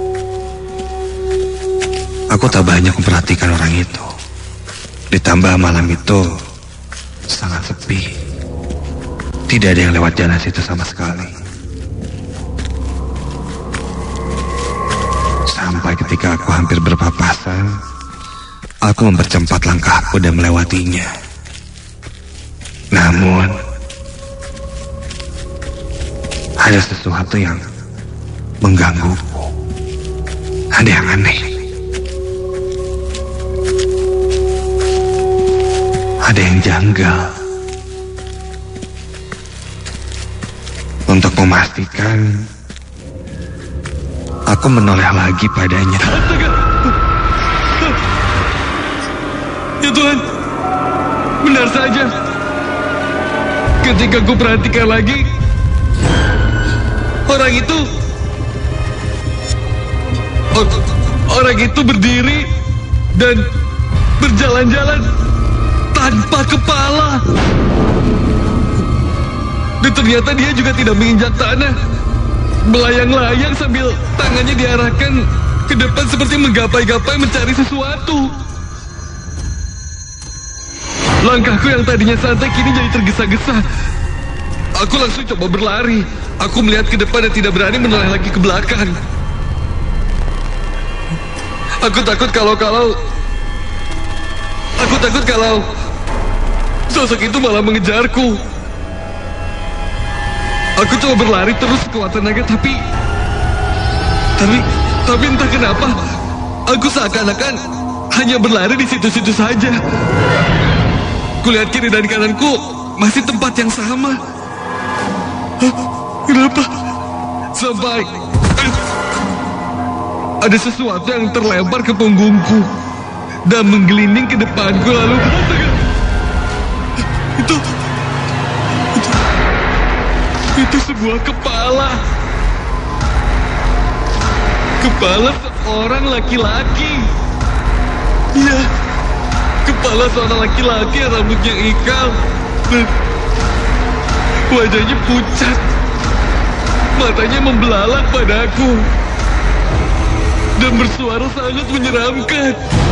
Aku tak banyak memperhatikan orang itu. Ditambah malam itu sangat sepi. Tidak ada yang lewat jalan situ sama sekali. Sampai ketika aku hampir berpapasan, aku mempercepat langkahku dan melewatinya. Namun, ada sesuatu yang menggangguku. Ada yang aneh. Ada yang janggal. Untuk memastikan, aku menoleh lagi padanya. Astaga! Ya Tuhan, benar saja. Ketika ku perhatikan lagi, orang itu berdiri dan berjalan-jalan tanpa kepala. Dan ternyata dia juga tidak menginjak tanah. Melayang-layang sambil tangannya diarahkan ke depan seperti menggapai-gapai mencari sesuatu. Langkahku yang tadinya santai kini jadi tergesa-gesa. Aku langsung coba berlari. Aku melihat ke depan dan tidak berani menoleh lagi ke belakang. Aku takut kalau sosok itu malah mengejarku. Aku coba berlari terus sekuat tenaga, tapi entah kenapa aku seakan-akan hanya berlari di situ-situ saja. Kulihat kiri dan kananku masih tempat yang sama. Kenapa? Sampai ada sesuatu yang terlempar ke punggungku dan menggelinding ke depanku, lalu itu sebuah kepala seorang laki-laki. Ya, kepala seorang laki-laki yang rambutnya ikal dan wajahnya pucat, matanya membelalak padaku dan bersuara sangat menyeramkan.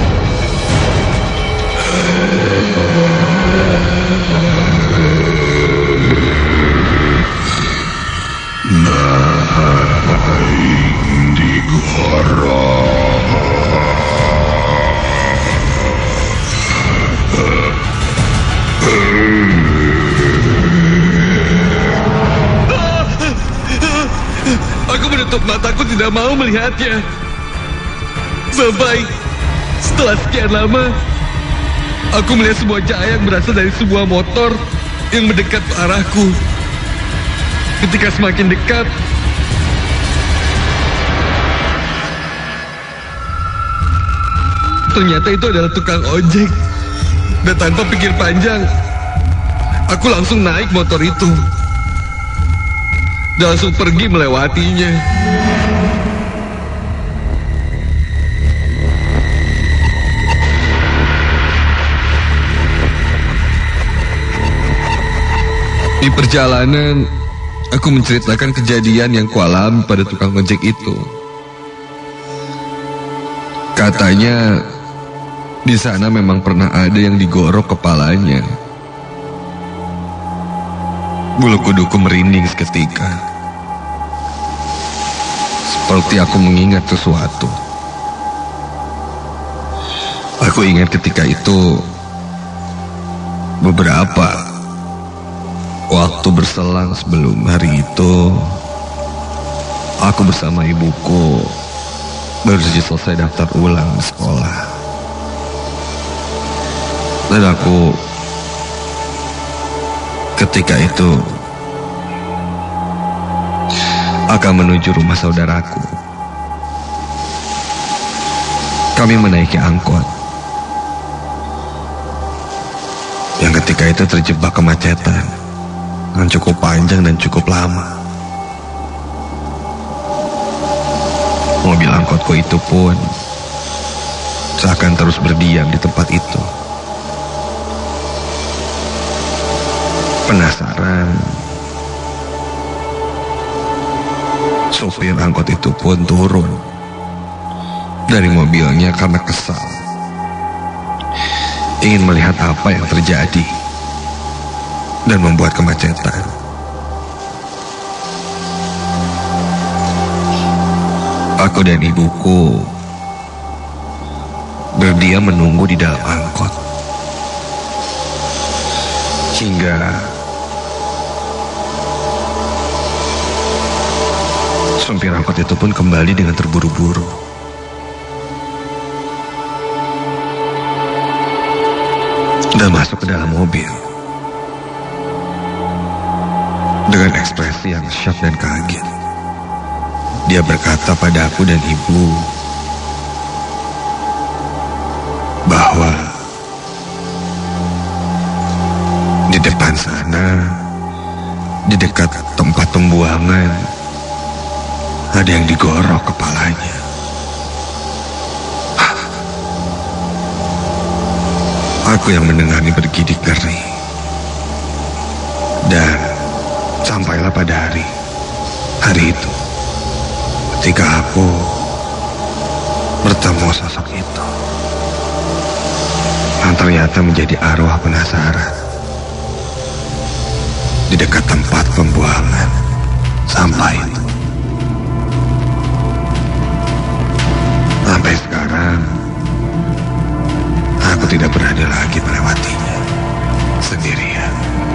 Aku menutup mataku, tidak mau melihatnya. Sampai setelah sekian lama, aku melihat sebuah cahaya yang berasal dari sebuah motor yang mendekat ke arahku. Ketika semakin dekat, ternyata itu adalah tukang ojek. Dan tanpa pikir panjang, aku langsung naik motor itu dan langsung pergi melewatinya. Di perjalanan, aku menceritakan kejadian yang kualami pada tukang ojek itu. Katanya, di sana memang pernah ada yang digorok kepalanya. Bulu kuduku merinding seketika. Seperti aku mengingat sesuatu. Aku ingat ketika itu, beberapa waktu berselang sebelum hari itu, aku bersama ibuku baru saja selesai daftar ulang di sekolah. Dan aku ketika itu akan menuju rumah saudaraku. Kami menaiki angkot Ketika itu terjebak kemacetan yang cukup panjang dan cukup lama. Mobil angkotku itu pun seakan terus berdiam di tempat itu. Penasaran, sopir angkot itu pun turun dari mobilnya karena kesal, ingin melihat apa yang terjadi dan membuat kemacetan. Aku dan ibuku berdiam menunggu di dalam angkot hingga supir angkot itu pun kembali dengan terburu-buru. Dan masuk ke dalam mobil dengan ekspresi yang syok dan kaget. Dia berkata pada aku dan ibu bahwa di depan sana, di dekat tempat pembuangan, ada yang digorok kepalanya. Aku yang mendengarnya bergidik ngeri. Dan sampailah pada hari itu, ketika aku bertemu sosok itu, yang ternyata menjadi arwah penasaran di dekat tempat pembuangan sampah itu. Sampai sekarang aku tidak berani lagi melewatinya sendirian.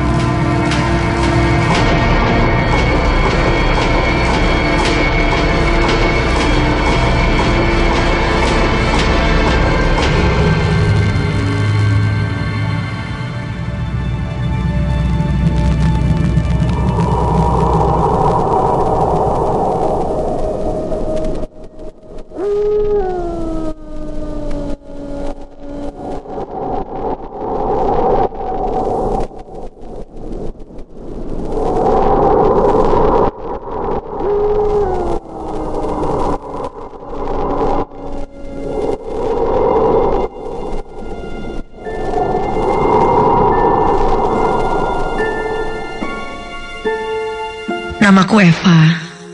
Namaku Eva.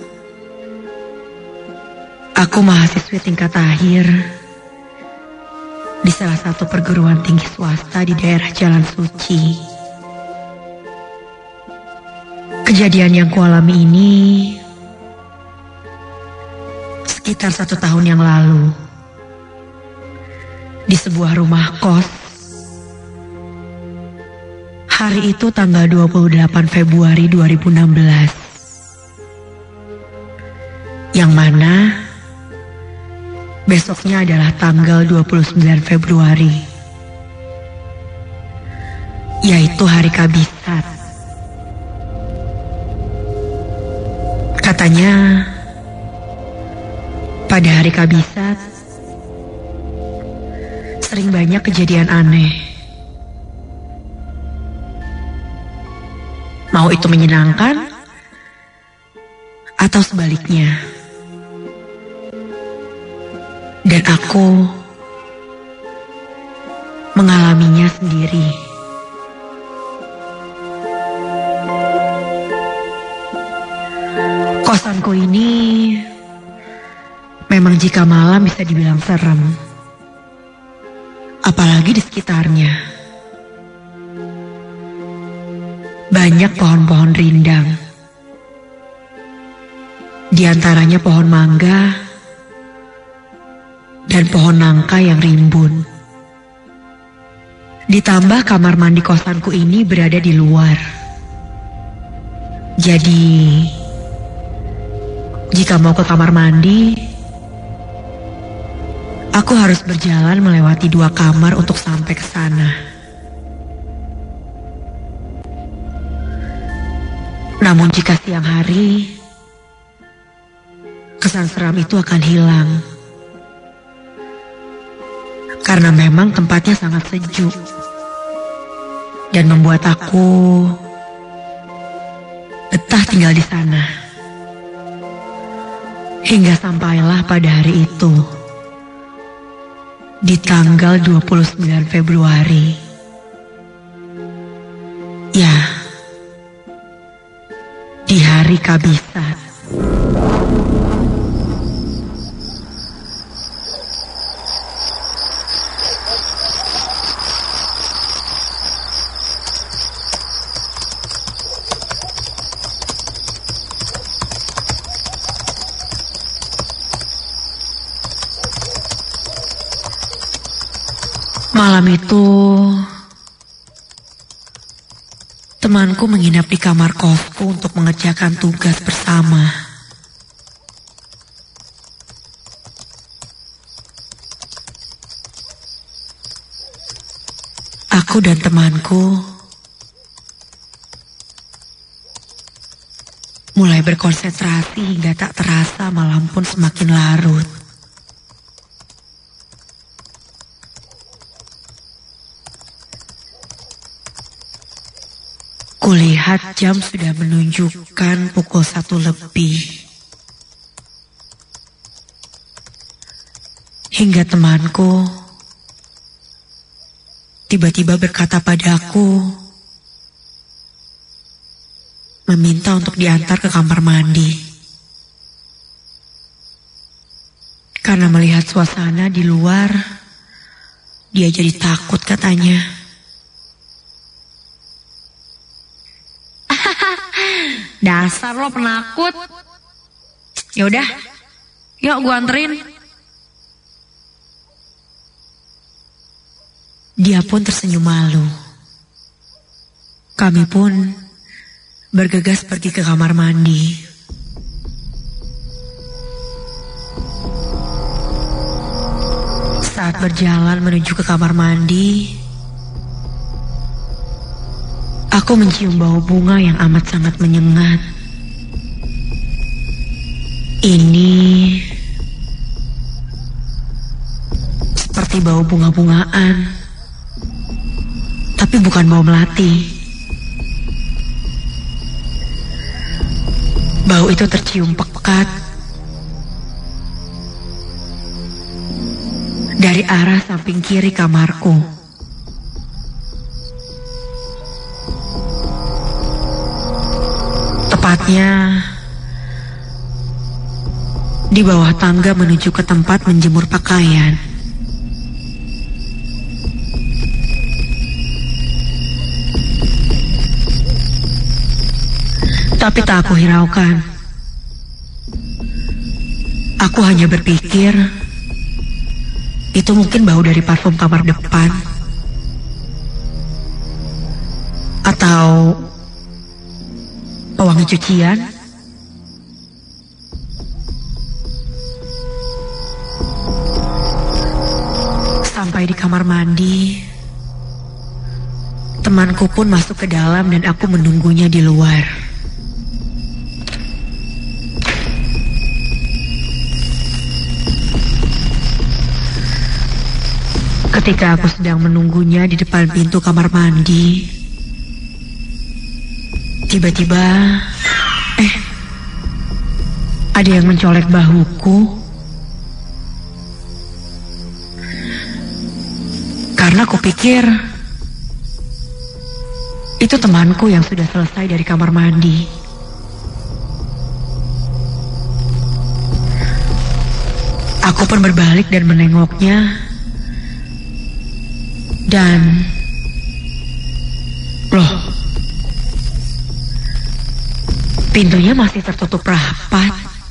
Aku mahasiswi tingkat akhir di salah satu perguruan tinggi swasta di daerah Jalan Suci. Kejadian yang kualami ini sekitar 1 tahun yang lalu di sebuah rumah kos. Hari itu tanggal 28 Februari 2016. Yang mana besoknya adalah tanggal 29 Februari, yaitu hari Kabisat. Katanya pada hari Kabisat sering banyak kejadian aneh. Mau itu menyenangkan atau sebaliknya. Dan aku mengalaminya sendiri. Kosanku ini memang jika malam bisa dibilang serem. Apalagi di sekitarnya. Banyak pohon-pohon rindang. Di antaranya pohon mangga dan pohon nangka yang rimbun. Ditambah kamar mandi kosanku ini berada di luar. Jadi, jika mau ke kamar mandi, aku harus berjalan melewati 2 kamar untuk sampai ke sana. Namun jika siang hari, kesan seram itu akan hilang. Karena memang tempatnya sangat sejuk dan membuat aku betah tinggal di sana. Hingga sampailah pada hari itu, di tanggal 29 Februari. Ya, di hari Kabisat. Malam itu, temanku menginap di kamar kosku untuk mengerjakan tugas bersama. Aku dan temanku mulai berkonsentrasi hingga tak terasa malam pun semakin larut. Kulihat jam sudah menunjukkan pukul 1 lebih. Hingga temanku tiba-tiba berkata padaku, meminta untuk diantar ke kamar mandi. Karena melihat suasana di luar, dia jadi takut katanya. Dasar lo penakut. Yaudah, yuk gue anterin. Dia pun tersenyum malu. Kami pun bergegas pergi ke kamar mandi. Saat berjalan menuju ke kamar mandi, aku mencium bau bunga yang amat sangat menyengat. Ini seperti bau bunga-bungaan, tapi bukan bau melati. Bau itu tercium pekat dari arah samping kiri kamarku. Tepatnya di bawah tangga menuju ke tempat menjemur pakaian. Tapi tak aku hiraukan. Aku hanya berpikir itu mungkin bau dari parfum kamar depan, atau pewangi cucian. Sampai di kamar mandi, temanku pun masuk ke dalam dan aku menunggunya di luar. Ketika aku sedang menunggunya di depan pintu kamar mandi, tiba-tiba, ada yang mencolek bahuku. Karena aku pikir itu temanku yang sudah selesai dari kamar mandi. Aku pun berbalik dan menengoknya. Dan loh, pintunya masih tertutup rapat.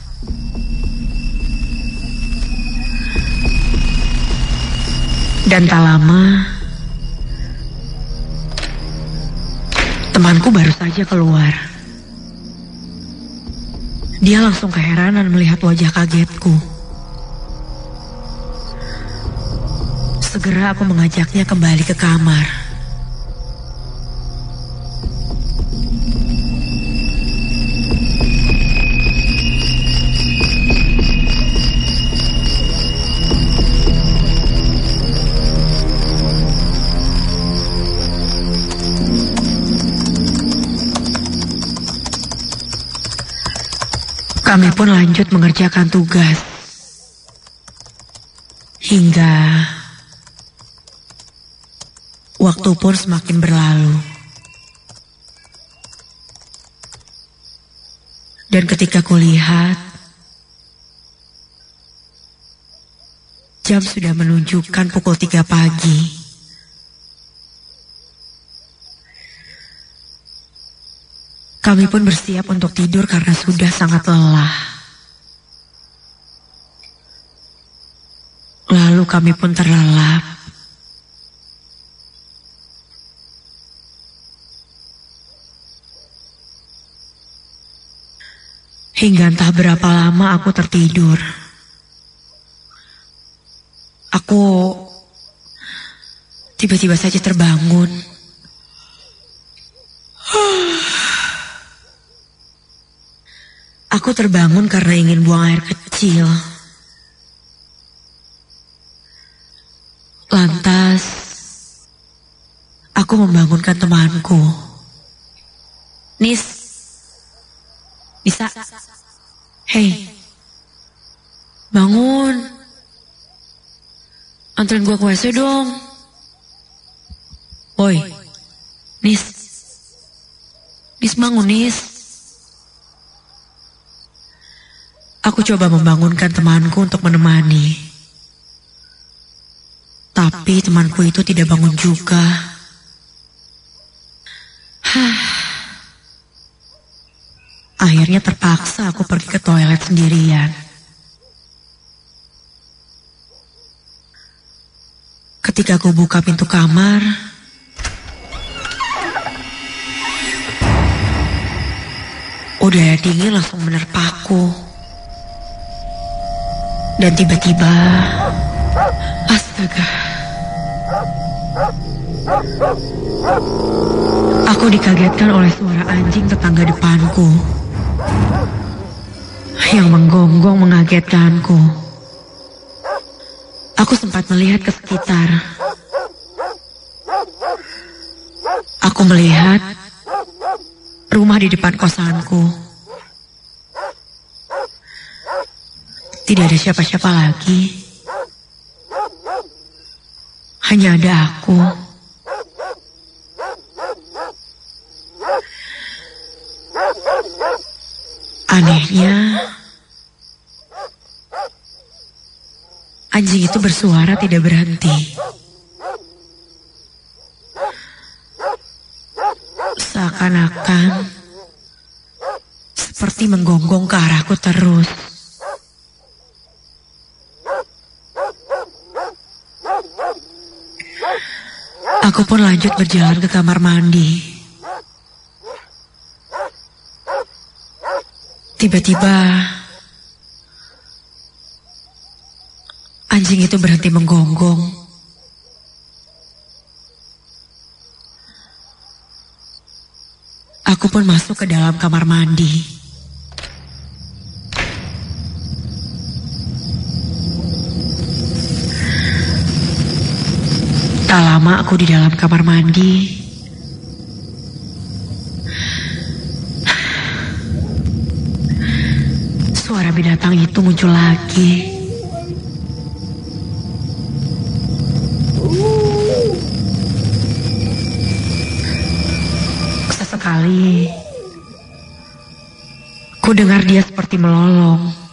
Dan tak lama, temanku baru saja keluar. Dia langsung keheranan melihat wajah kagetku. Segera aku mengajaknya kembali ke kamar. Kami pun lanjut mengerjakan tugas. Hingga waktu pun semakin berlalu. Dan ketika kulihat, jam sudah menunjukkan pukul 3 pagi. Kami pun bersiap untuk tidur karena sudah sangat lelah. Lalu kami pun terlelap. Hingga entah berapa lama aku tertidur. Aku tiba-tiba saja terbangun. Aku terbangun karena ingin buang air kecil. Lantas, aku membangunkan temanku. Nis, bisa? Hei, bangun. Anterin gua ke WC dong. Woi, Nis. Nis bangun, Nis. Aku coba membangunkan temanku untuk menemani. Tapi temanku itu tidak bangun juga. Akhirnya terpaksa aku pergi ke toilet sendirian. Ketika aku buka pintu kamar, udara dingin langsung menerpaku. Dan tiba-tiba, astaga, aku dikagetkan oleh suara anjing tetangga depanku yang menggonggong mengagetkanku. Aku sempat melihat ke sekitar. Aku melihat rumah di depan kosanku. Tidak ada siapa-siapa lagi. Hanya ada aku. Anehnya, anjing itu bersuara tidak berhenti. Seakan-akan seperti menggonggong ke arahku terus. Aku pun lanjut berjalan ke kamar mandi. Tiba-tiba, anjing itu berhenti menggonggong. Aku pun masuk ke dalam kamar mandi. Tak lama aku di dalam kamar mandi. Suara binatang itu muncul lagi. Sesekali, ku dengar dia seperti melolong.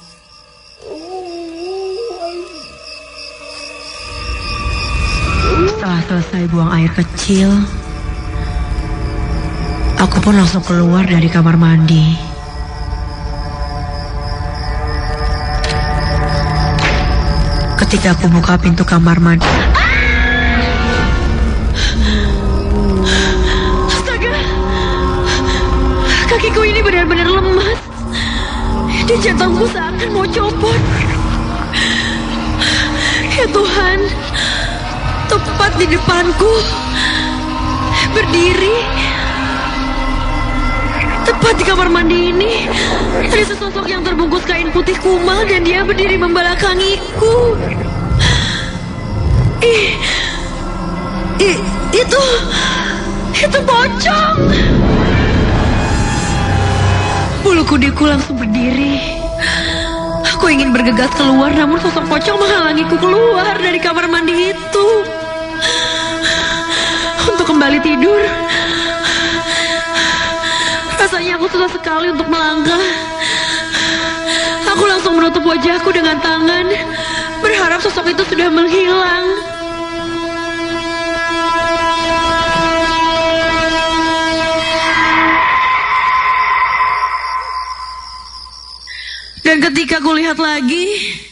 Setelah selesai buang air kecil, aku pun langsung keluar dari kamar mandi. Ketika aku buka pintu kamar mandi, astaga, kakiku ini benar-benar lemas dan jantungku seakan mau copot. Ya Tuhan, tepat di depanku, berdiri, tepat di kamar mandi ini, ada sesosok yang terbungkus kain putih kumal dan dia berdiri membelakangiku. Itu pocong. Bulu kudiku langsung berdiri. Aku ingin bergegas keluar, namun sosok pocong menghalangiku keluar dari kamar mandi itu. Untuk kembali tidur, rasanya aku susah sekali untuk melangkah. Aku langsung menutup wajahku dengan tangan, berharap sosok itu sudah menghilang. Dan ketika kulihat lagi,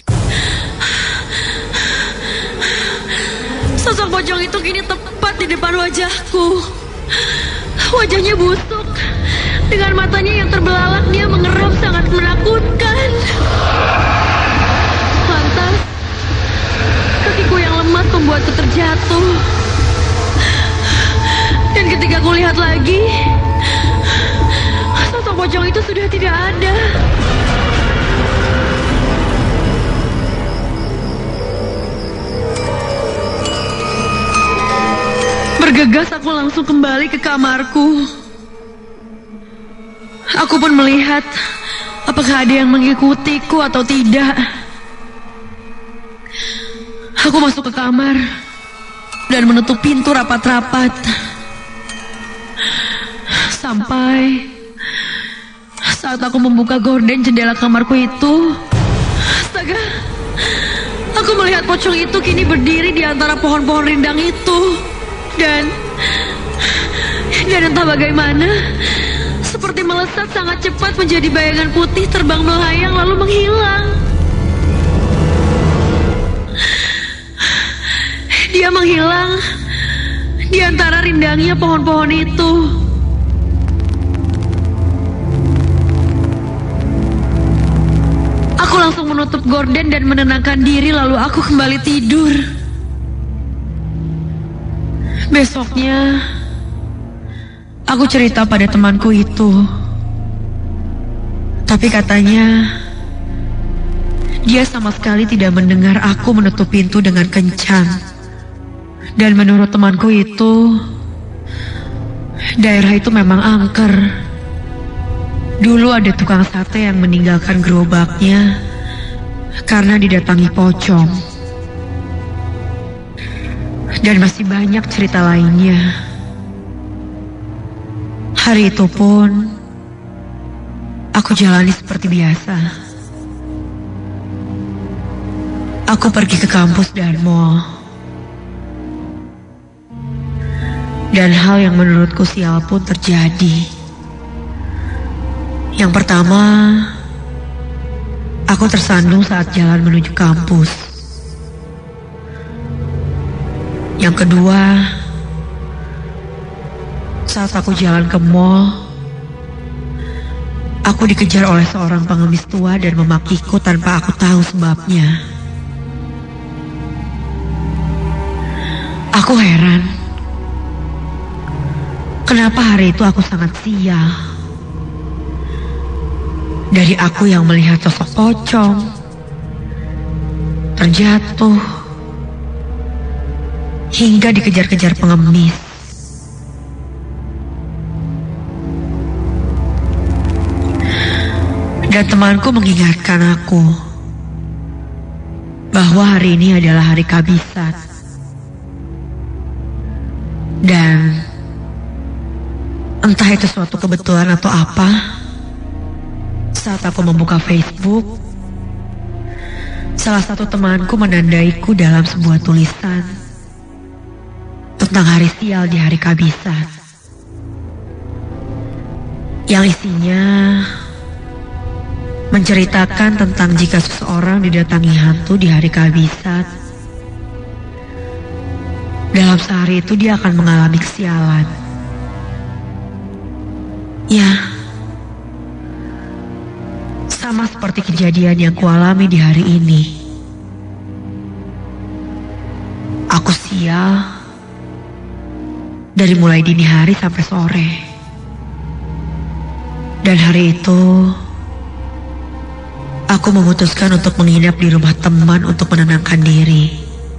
sosok pocong itu kini tepat di depan wajahku. Wajahnya busuk, dengan matanya yang terbelalak dia mengerap sangat menakutkan. Lantas, kakiku yang lemas membuatku terjatuh. Dan ketika kulihat lagi, sosok pocong itu sudah tidak ada. Bergegas aku langsung kembali ke kamarku. Aku pun melihat apakah ada yang mengikutiku atau tidak. Aku masuk ke kamar dan menutup pintu rapat-rapat. Sampai saat aku membuka gorden jendela kamarku itu, astaga, aku melihat pocong itu kini berdiri di antara pohon-pohon rindang itu. Dan entah bagaimana, seperti melesat sangat cepat menjadi bayangan putih terbang melayang lalu menghilang. Dia menghilang di antara rindangnya pohon-pohon itu. Aku langsung menutup gorden dan menenangkan diri lalu aku kembali tidur. Besoknya, aku cerita pada temanku itu. Tapi katanya, dia sama sekali tidak mendengar aku menutup pintu dengan kencang. Dan menurut temanku itu, daerah itu memang angker. Dulu ada tukang sate yang meninggalkan gerobaknya karena didatangi pocong. Dan masih banyak cerita lainnya. Hari itu pun aku jalani seperti biasa. Aku pergi ke kampus dan mall. Dan hal yang menurutku sial pun terjadi. Yang pertama, aku tersandung saat jalan menuju kampus. Yang kedua, saat aku jalan ke mall, aku dikejar oleh seorang pengemis tua dan memakiku tanpa aku tahu sebabnya. Aku heran, kenapa hari itu aku sangat sial. Dari aku yang melihat sosok pocong, terjatuh, hingga dikejar-kejar pengemis. Dan temanku mengingatkan aku bahwa hari ini adalah hari kabisat. Dan entah itu suatu kebetulan atau apa, saat aku membuka Facebook, salah satu temanku menandaiku dalam sebuah tulisan tentang hari sial di hari kabisat, yang isinya menceritakan tentang jika seseorang didatangi hantu di hari kabisat, dalam sehari itu dia akan mengalami kesialan. Ya, sama seperti kejadian yang kualami di hari ini. Aku sial dari mulai dini hari sampai sore. Dan hari itu, aku memutuskan untuk menginap di rumah teman untuk menenangkan diri.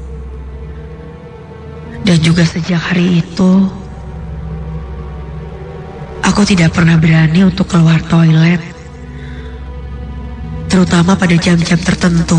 Dan juga sejak hari itu, aku tidak pernah berani untuk keluar toilet terutama pada jam-jam tertentu.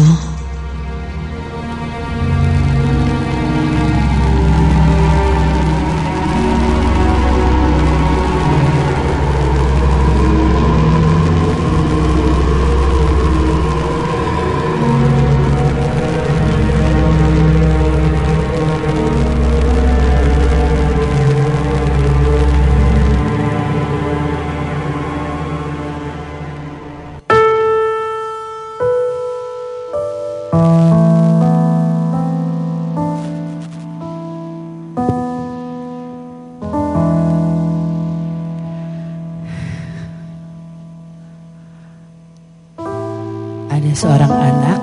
Ada seorang anak,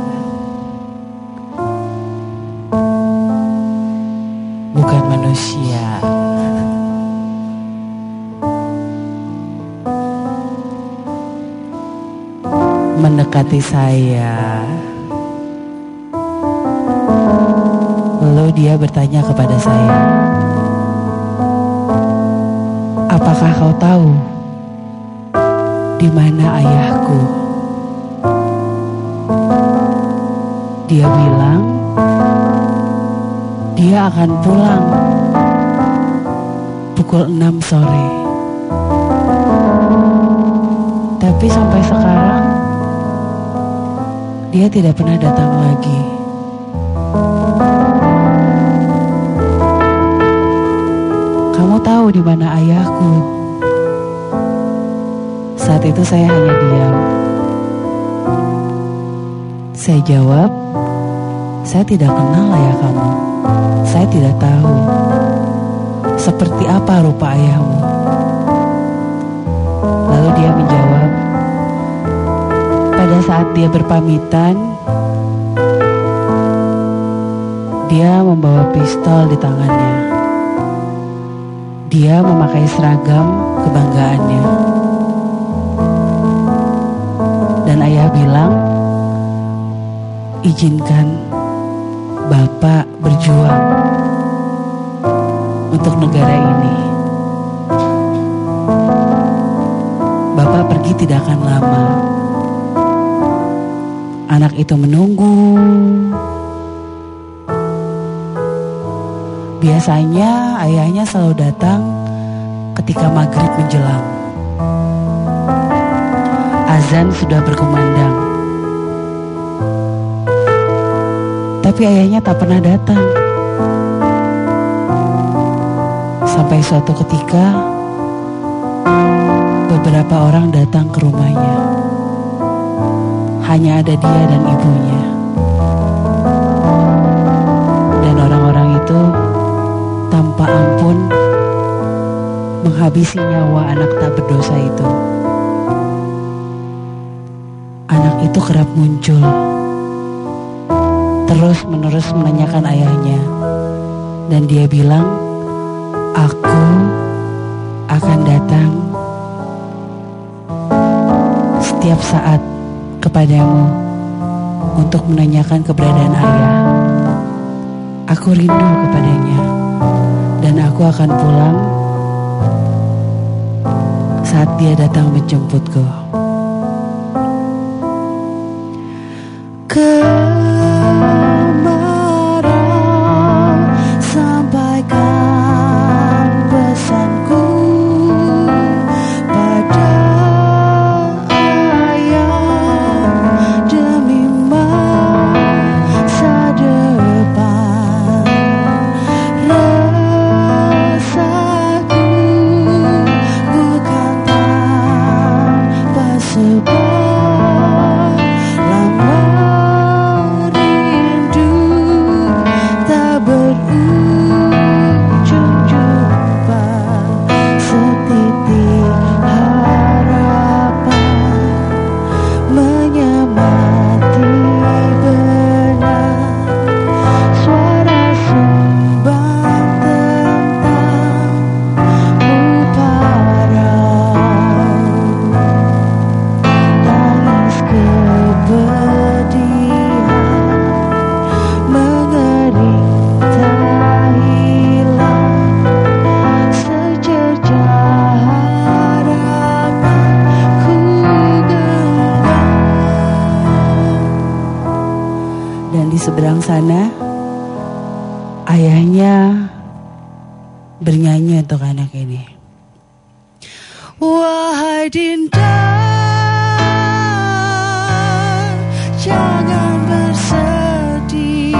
bukan manusia, mendekati saya. Lalu dia bertanya kepada saya, "Apakah kau tahu di mana ayahku?" Dia bilang dia akan pulang pukul 6 sore. Tapi sampai sekarang dia tidak pernah datang lagi. Kamu tahu di mana ayahku? Saat itu saya hanya diam. Saya jawab, "Saya tidak kenal ayah kamu. Saya tidak tahu seperti apa rupa ayahmu." Lalu dia menjawab, pada saat dia berpamitan, dia membawa pistol di tangannya. Dia memakai seragam kebanggaannya. Dan ayah bilang, "Izinkan Bapak berjuang untuk negara ini. Bapak pergi tidak akan lama." Anak itu menunggu. Biasanya ayahnya selalu datang ketika maghrib menjelang. Azan sudah berkumandang. Tapi ayahnya tak pernah datang. Sampai suatu ketika beberapa orang datang ke rumahnya. Hanya ada dia dan ibunya. Dan orang-orang itu tanpa ampun menghabisi nyawa anak tak berdosa itu. Anak itu kerap muncul, terus-menerus menanyakan ayahnya. Dan dia bilang, "Aku akan datang setiap saat kepadamu untuk menanyakan keberadaan ayah. Aku rindu kepadanya dan aku akan pulang saat dia datang menjemputku." seberang sana, ayahnya bernyanyi untuk anak ini. Wahai Dinda, jangan bersedih,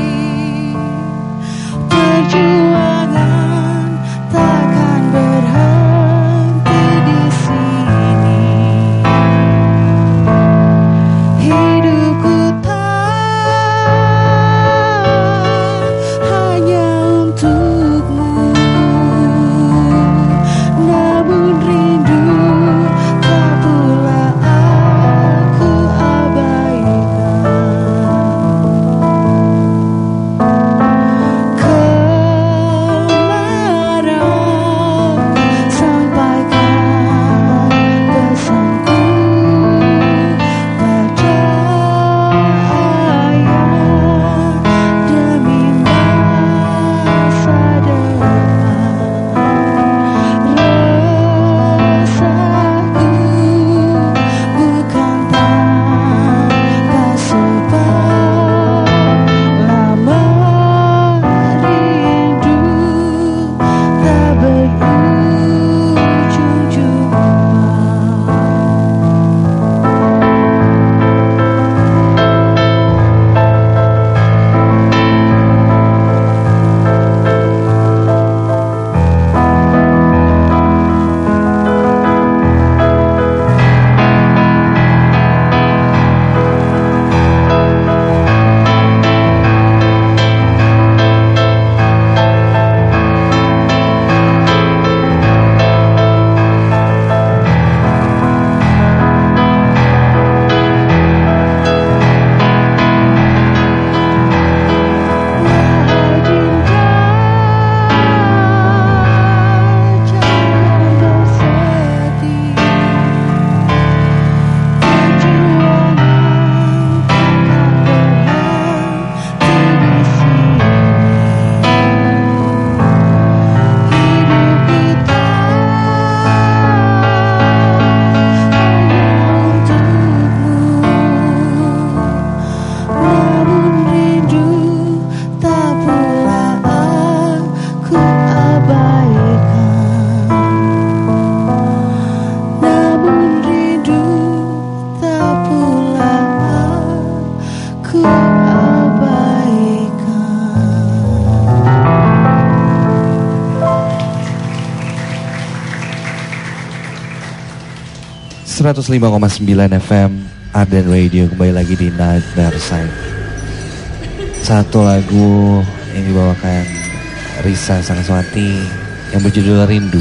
perjuangan takkan berhenti di sini. Hidupku tak hanya untukmu, namun rindu tak pula aku abaikan. Kemarau sampaikan pesanku pada ayah demi masa depan. Rasaku bukan tanpa sebab, lama rindu tak berujung jumpa. Seratus 105,9 FM Arden Radio, kembali lagi di Nightmare Side. Satu lagu yang dibawakan Risa Saraswati yang berjudul Rindu.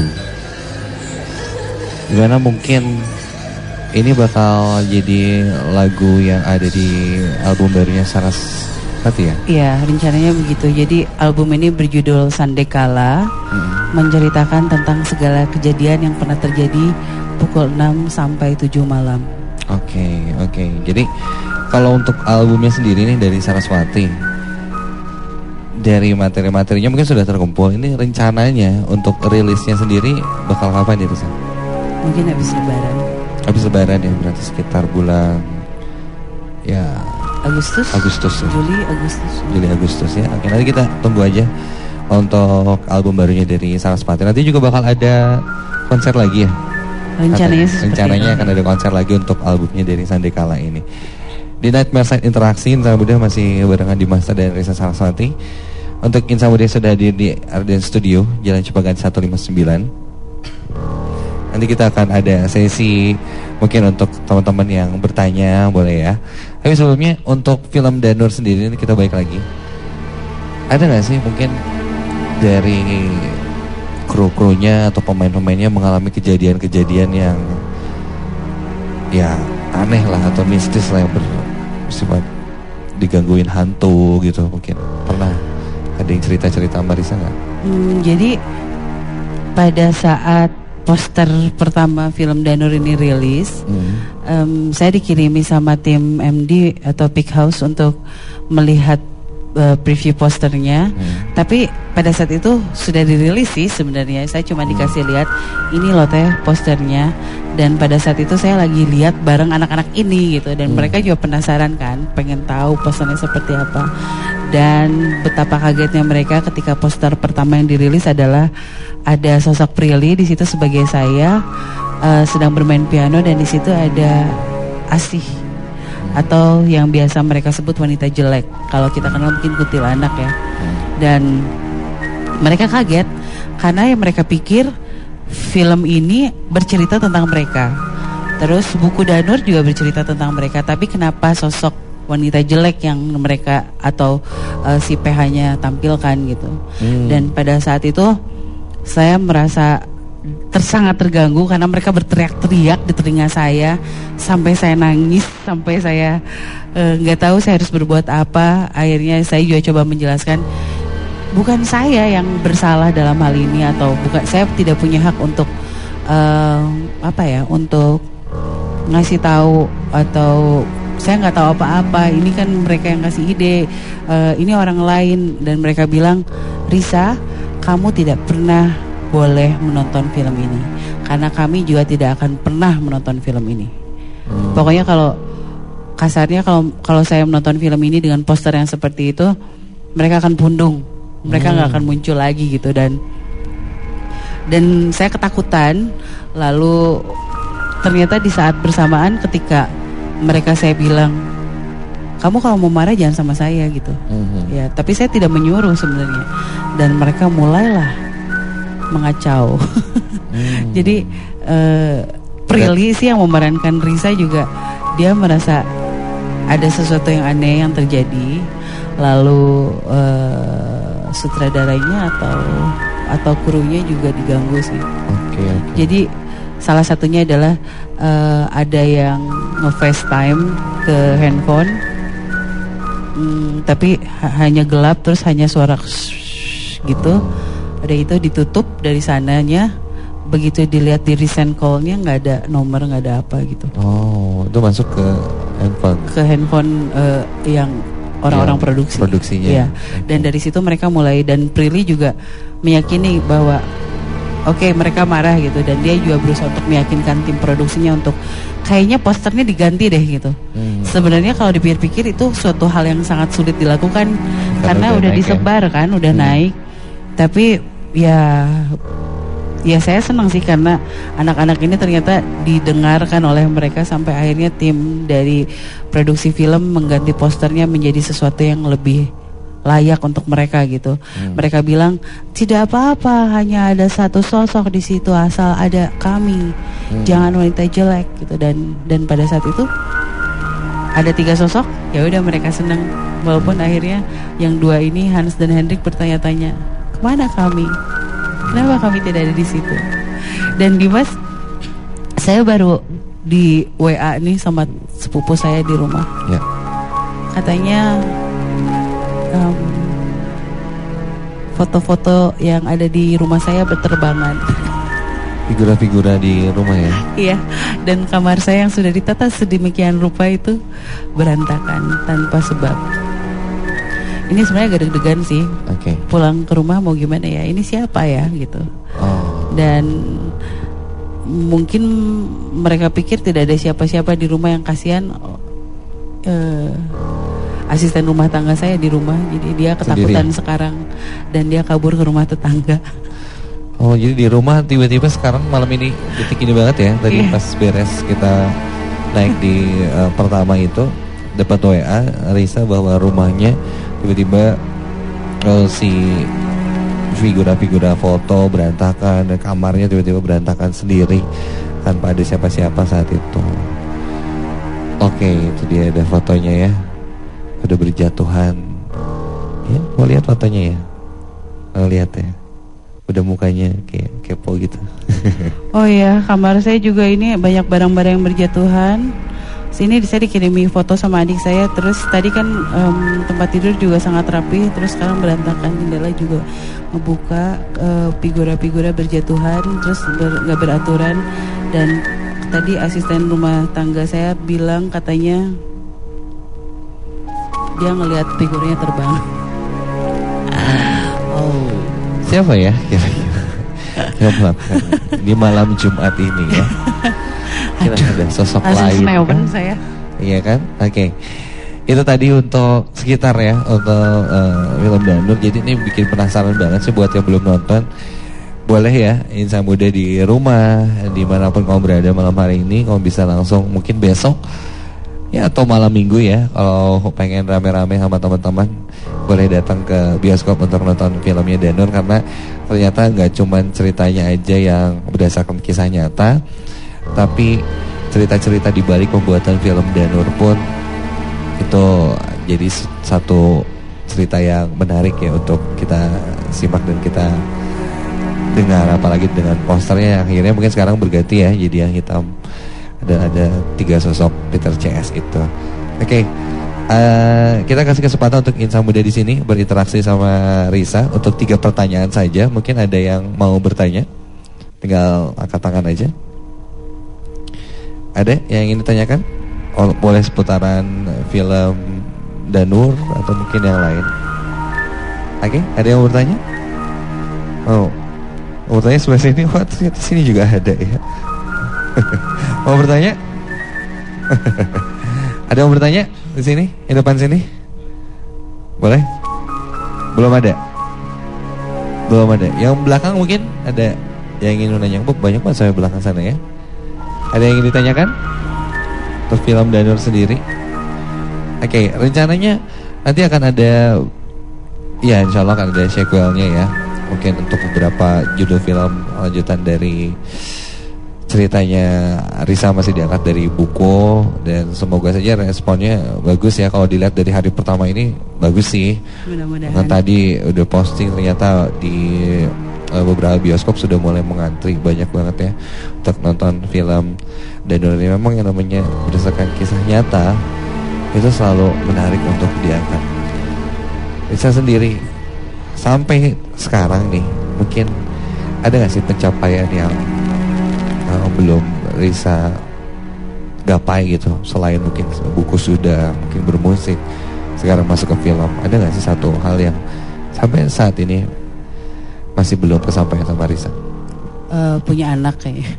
Gimana mungkin ini bakal jadi lagu yang ada di album barunya Saraswati ya? Iya, rencananya begitu. Jadi album ini berjudul Sandekala, menceritakan tentang segala kejadian yang pernah terjadi pukul 6 sampai 7 malam. Oke. Jadi kalau untuk albumnya sendiri nih dari Saraswati, dari materi-materinya mungkin sudah terkumpul. Ini rencananya untuk rilisnya sendiri bakal kapan ya, Risa? Mungkin habis Lebaran. Habis Lebaran ya, berarti sekitar bulan ya Agustus ya? Juli Agustus ya. Oke, nanti kita tunggu aja untuk album barunya dari Saraswati. Nanti juga bakal ada konser lagi ya. Rencananya akan ada konser lagi untuk albumnya dari Sandekala ini. Di Nightmare Side Interaksi, Insan Muda masih barengan Dimas dan Risa Saraswati. Untuk Insan Muda sudah hadir di Arden Studio, Jalan Cipagan 159. Nanti kita akan ada sesi mungkin untuk teman-teman yang bertanya, boleh ya. Tapi sebelumnya untuk film Danur sendiri kita balik lagi. Ada gak sih mungkin dari kru-krunya atau pemain-pemainnya mengalami kejadian-kejadian yang ya aneh lah atau mistis lah, yang bersifat digangguin hantu gitu, mungkin pernah ada yang cerita-cerita Marisa nggak? Jadi pada saat poster pertama film Danur ini rilis, saya dikirimi sama tim MD atau Peak House untuk melihat preview posternya. Tapi pada saat itu sudah dirilis sih sebenarnya. Saya cuma dikasih lihat, ini loh teh posternya. Dan pada saat itu saya lagi lihat bareng anak-anak ini gitu. Dan mereka juga penasaran kan, pengen tahu posternya seperti apa. Dan betapa kagetnya mereka ketika poster pertama yang dirilis adalah ada sosok Prilly di situ sebagai saya sedang bermain piano, dan di situ ada Asih atau yang biasa mereka sebut wanita jelek. Kalau kita kenal mungkin kuntilanak ya. Dan mereka kaget karena yang mereka pikir film ini bercerita tentang mereka. Terus buku Danur juga bercerita tentang mereka. Tapi kenapa sosok wanita jelek yang mereka atau si PH-nya tampilkan gitu. Dan pada saat itu saya merasa sangat terganggu karena mereka berteriak-teriak di telinga saya sampai saya nangis, sampai saya nggak tahu saya harus berbuat apa. Akhirnya saya juga coba menjelaskan, bukan saya yang bersalah dalam hal ini, atau bukan, saya tidak punya hak untuk untuk ngasih tahu, atau saya nggak tahu apa-apa. Ini kan mereka yang kasih ide, ini orang lain. Dan mereka bilang, Risa, kamu tidak pernah boleh menonton film ini karena kami juga tidak akan pernah menonton film ini. Pokoknya kalau kasarnya kalau saya menonton film ini dengan poster yang seperti itu, mereka akan pundung, mereka nggak akan muncul lagi gitu. Dan saya ketakutan. Lalu ternyata di saat bersamaan ketika saya bilang, kamu kalau mau marah jangan sama saya gitu. Ya, tapi saya tidak menyuruh sebenarnya. Dan mereka mulailah mengacau. Jadi Prilly sih yang memerankan Risa juga, dia merasa ada sesuatu yang aneh yang terjadi. Lalu sutradaranya atau krunya juga diganggu sih. Okay. Jadi salah satunya adalah ada yang nge-FaceTime ke handphone, tapi hanya gelap, terus hanya suara gitu. Ada itu ditutup dari sananya. Begitu dilihat di recent call-nya nggak ada nomor, nggak ada apa gitu. Oh, itu masuk ke handphone. Ke handphone yang orang-orang produksinya. Ya. Dan dari situ mereka mulai, dan Prilly juga meyakini bahwa oke, mereka marah gitu, dan dia juga berusaha untuk meyakinkan tim produksinya untuk kayaknya posternya diganti deh gitu. Sebenarnya kalau dipikir-pikir itu suatu hal yang sangat sulit dilakukan karena udah disebar ya? Kan, udah naik. Tapi ya saya senang sih karena anak-anak ini ternyata didengarkan oleh mereka sampai akhirnya tim dari produksi film mengganti posternya menjadi sesuatu yang lebih layak untuk mereka gitu. Mereka bilang tidak apa-apa, hanya ada satu sosok di situ asal ada kami, jangan wanita jelek gitu. Dan pada saat itu ada 3 sosok, ya udah mereka senang. Walaupun akhirnya yang 2 ini Hans dan Hendrik bertanya-tanya, kemana kami? Kenapa kami tidak ada di situ? Dan Dimas, saya baru di WA nih sama sepupu saya di rumah. Ya. Katanya foto-foto yang ada di rumah saya berterbangan. Figura-figura di rumah ya? Iya. Dan kamar saya yang sudah ditata sedemikian rupa itu berantakan tanpa sebab. Ini sebenarnya agak deg-degan sih. Pulang ke rumah mau gimana ya? Ini siapa ya gitu. Dan mungkin mereka pikir tidak ada siapa-siapa di rumah. Yang kasihan asisten rumah tangga saya di rumah. Jadi dia ketakutan sekarang dan dia kabur ke rumah tetangga. Oh, jadi di rumah tiba-tiba sekarang malam ini, detik ini banget ya. Tadi pas beres kita naik di pertama itu dapat WA Risa bahwa rumahnya tiba-tiba si figura-figura foto berantakan, dan kamarnya tiba-tiba berantakan sendiri tanpa ada siapa-siapa saat itu. Oke, itu dia ada fotonya ya. Udah berjatuhan. Ya, mau lihat fotonya ya? Mau lihat ya? Udah mukanya kayak kepo gitu. Oh iya, kamar saya juga ini banyak barang-barang yang berjatuhan. Sini saya dikirimi foto sama adik saya. Terus tadi kan tempat tidur juga sangat rapi. Terus sekarang berantakan, jendela juga ngebuka, figura-figura berjatuhan, terus gak beraturan. Dan tadi asisten rumah tangga saya bilang katanya dia ngelihat figurnya terbang. Siapa ya kira-kira yang melakukan di malam Jumat ini ya? Kira ada sosok lain kan? Saya. Iya kan? Oke. Itu tadi untuk sekitar ya, untuk film Danur. Jadi ini bikin penasaran banget sih buat yang belum nonton. Boleh ya, insan muda di rumah, dimanapun kamu berada malam hari ini, kamu bisa langsung mungkin besok ya atau malam minggu ya, kalau pengen rame-rame sama teman-teman, boleh datang ke bioskop untuk nonton filmnya Danur. Karena ternyata nggak cuman ceritanya aja yang berdasarkan kisah nyata, tapi cerita-cerita di balik pembuatan film Danur pun itu jadi satu cerita yang menarik ya untuk kita simak dan kita dengar, apalagi dengan posternya yang akhirnya mungkin sekarang berganti ya jadi yang hitam dan ada 3 sosok Peter CS itu. Oke. Kita kasih kesempatan untuk insan muda di sini berinteraksi sama Risa untuk 3 pertanyaan saja. Mungkin ada yang mau bertanya, tinggal angkat tangan aja. Ada yang ingin ditanyakan? Boleh seputaran film Danur atau mungkin yang lain. Oke, ada yang mau bertanya? Oh, mau bertanya sebelah sini. Wah, ternyata sini juga ada ya. Mau bertanya? Ada yang bertanya di sini, di depan sini? Boleh? Belum ada. Belum ada. Yang belakang mungkin ada yang ingin menanya. Banyak banget saya belakang sana ya. Ada yang ingin ditanyakan? Untuk film Danur sendiri. Oke, rencananya nanti akan ada, ya insya Allah akan ada sequelnya ya. Mungkin untuk beberapa judul film lanjutan dari ceritanya Risa masih diangkat dari buku. Dan semoga saja responnya bagus ya. Kalau dilihat dari hari pertama ini bagus sih. Mudah-mudahan. Kan tadi udah posting ternyata di beberapa bioskop sudah mulai mengantri banyak banget ya untuk nonton film Danur ini. Memang yang namanya berdasarkan kisah nyata itu selalu menarik untuk diangkat. Risa sendiri sampai sekarang nih mungkin ada gak sih pencapaian yang belum Risa gapai gitu, selain mungkin buku sudah, mungkin bermusik, sekarang masuk ke film? Ada gak sih satu hal yang sampai saat ini masih belum kesampaian sama Risa? Punya anak kayaknya.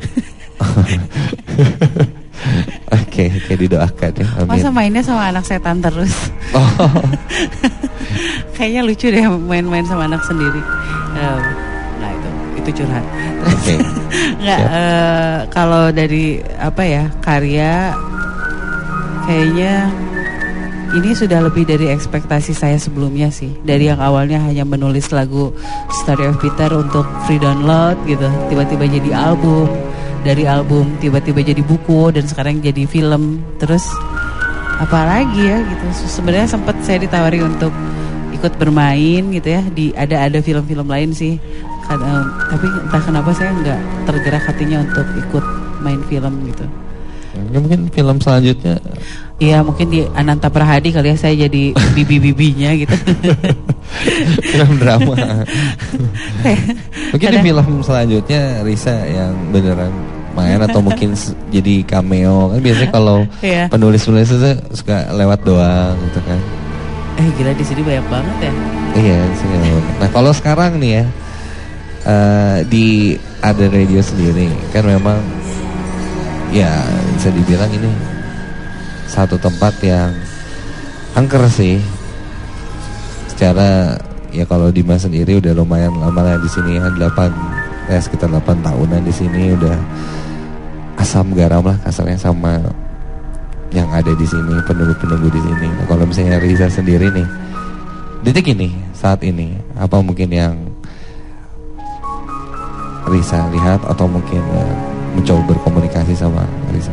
Oke, didoakan ya. Amin. Masa mainnya sama anak setan terus? Oh. Kayaknya lucu deh main-main sama anak sendiri. Nah itu curhat. Oke. Nggak, kalau dari apa ya, karya, kayaknya ini sudah lebih dari ekspektasi saya sebelumnya sih. Dari yang awalnya hanya menulis lagu Story of Peter untuk free download gitu, tiba-tiba jadi album, dari album tiba-tiba jadi buku, dan sekarang jadi film. Terus apalagi ya gitu. Sebenarnya sempat saya ditawari untuk ikut bermain gitu ya di ada film-film lain sih. Tapi entah kenapa saya nggak tergerak hatinya untuk ikut main film gitu. Ya, mungkin film selanjutnya. Iya, mungkin di Ananta Prahadi kali ya, saya jadi bibi-bibinya gitu. Film drama. Mungkin di film selanjutnya Risa yang beneran main atau mungkin jadi cameo. Kan biasanya kalau penulis-penulis itu suka lewat doang gitu kan. Gila, di sini banyak banget ya. Iya, di sini. Nah, kalau sekarang nih ya, di Ada Radio sendiri kan memang ya bisa dibilang ini satu tempat yang angker sih. Secara ya kalau Dimas sendiri udah lumayan lama lah di sini ya, sekitar 8 tahunan di sini, udah asam garam lah kasarnya sama yang ada di sini, penunggu-penunggu di sini. Nah, kalau misalnya Risa sendiri nih, detik ini, saat ini, apa mungkin yang Risa lihat atau mungkin mencoba berkomunikasi sama Risa?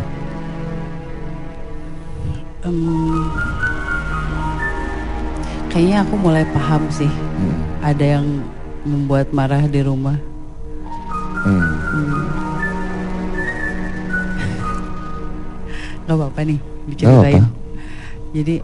Kayaknya aku mulai paham sih. Ada yang membuat marah di rumah. Gak apa-apa nih diceritain. Jadi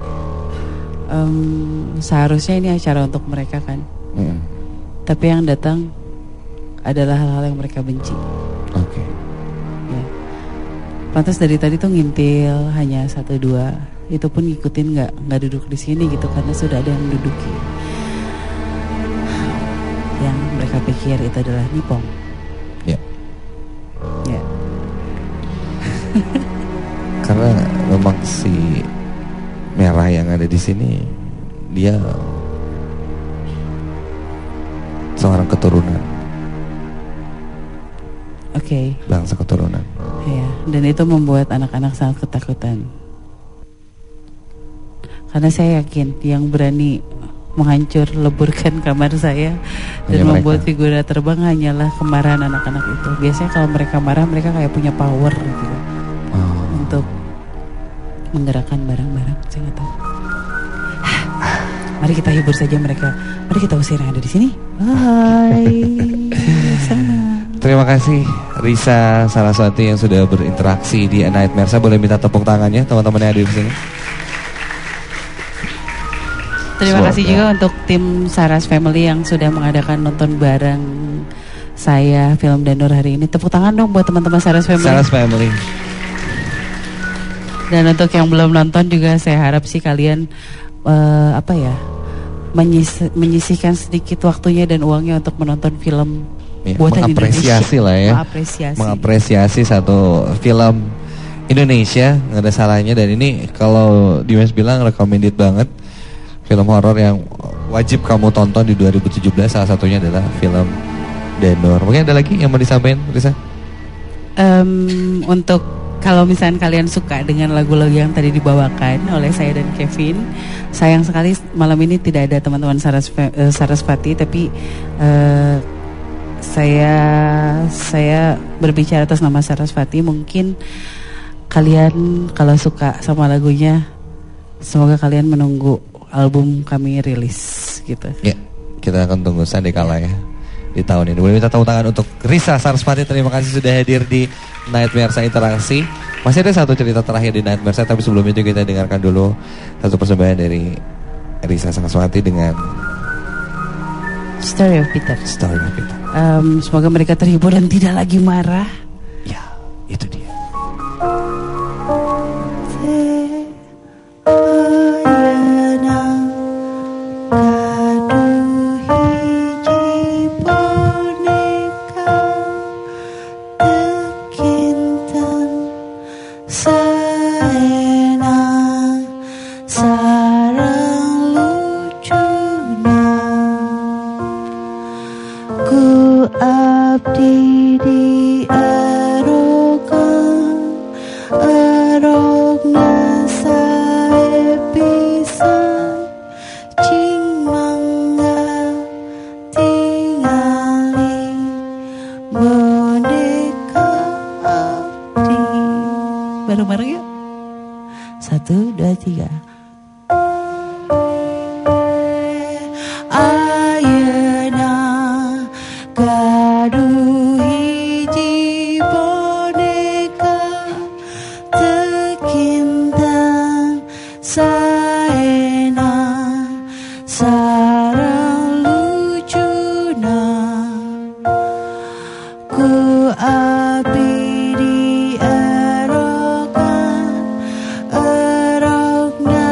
seharusnya ini acara untuk mereka kan. Tapi yang datang adalah hal-hal yang mereka benci. Oke. Ya. Pantas dari tadi tuh ngintil hanya 1-2. Itu pun ngikutin nggak duduk di sini gitu, karena sudah ada yang menduduki. Yang mereka mereka pikir itu adalah Nippon. Ya. Ya. Karena memang si merah yang ada di sini dia seorang keturunan. Oke. Bangsa keturunan. Ya, dan itu membuat anak-anak sangat ketakutan. Karena saya yakin yang berani menghancur leburkan kamar saya dan Hanya membuat mereka. figura terbang hanyalah kemarahan anak-anak itu. Biasanya kalau mereka marah, mereka kayak punya power gitu untuk menggerakkan barang-barang. Saya nggak tahu. Mari kita hibur saja mereka. Mari kita usir yang ada di sini. Bye. Sana. Terima kasih Risa Saraswati yang sudah berinteraksi di A Nightmare. Saya boleh minta tepuk tangannya teman-teman yang ada di sini. Terima kasih juga untuk tim Saras Family yang sudah mengadakan nonton bareng saya film Danur hari ini. Tepuk tangan dong buat teman-teman Saras Family. Saras Family. Dan untuk yang belum nonton juga saya harap sih kalian menyisihkan sedikit waktunya dan uangnya untuk menonton film Ya, buatan mengapresiasi Indonesia. lah ya. Mengapresiasi satu film Indonesia, nggak ada salahnya. Dan ini kalau Dimas bilang recommended banget, film horor yang wajib kamu tonton di 2017. Salah satunya adalah film Danur. Mungkin ada lagi yang mau disampaikan, Risa? Untuk kalau misalnya kalian suka dengan lagu-lagu yang tadi dibawakan oleh saya dan Kevin, sayang sekali malam ini tidak ada teman-teman Sarasvati, tapi saya berbicara atas nama Sarasvati. Mungkin kalian kalau suka sama lagunya, semoga kalian menunggu album kami rilis gitu. Ya, kita akan tunggu Sandekala ya di tahun ini. Boleh minta tepuk tangan untuk Risa Sarasvati. Terima kasih sudah hadir di Nightmare Saya Interaksi. Masih ada satu cerita terakhir di Nightmare Saya, tapi sebelum itu kita dengarkan dulu satu persembahan dari Risa Sarasvati dengan Story of Peter. Story of Peter. Semoga mereka terhibur dan tidak lagi marah. Ya, itu dia. Bareng-bareng yuk. 1, 2, 3. Ayeuna gaduh hiji boneka teu kinten saena sareng lucuna ku abdi di erokna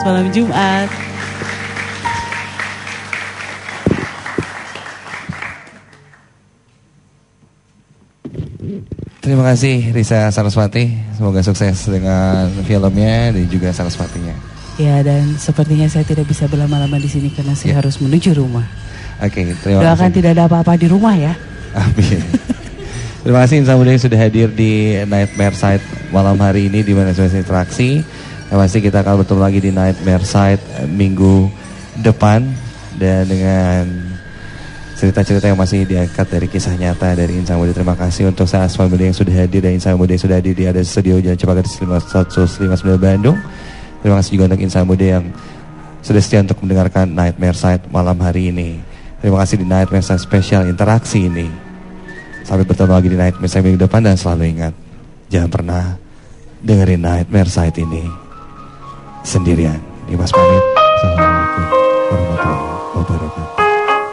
malam Jumat. Terima kasih Risa Saraswati. Semoga sukses dengan filmnya dan juga Saraswatinya. Ya, dan sepertinya saya tidak bisa berlama-lama di sini karena saya harus menuju rumah. Oke, terima kasih. Doakan tidak ada apa-apa di rumah ya. Amin. Terima kasih Insan Muda yang sudah hadir di Nightmare Side malam hari ini di mana sudah interaksi. Yang pasti kita akan bertemu lagi di Nightmare Side minggu depan dan dengan cerita-cerita yang masih diangkat dari kisah nyata dari Insan Muda. Terima kasih untuk saya Muda yang sudah hadir dan Insan Muda yang sudah hadir di ada studio Jalan Cempaka 159 Bandung. Terima kasih juga untuk Insan Muda yang sudah setia untuk mendengarkan Nightmare Side malam hari ini. Terima kasih di Nightmare Side spesial interaksi ini. Sampai bertemu lagi di Nightmare Side minggu depan dan selalu ingat, jangan pernah dengerin Nightmare Side ini sendirian. Dimas pamit. Assalamualaikum warahmatullahi wabarakatuh.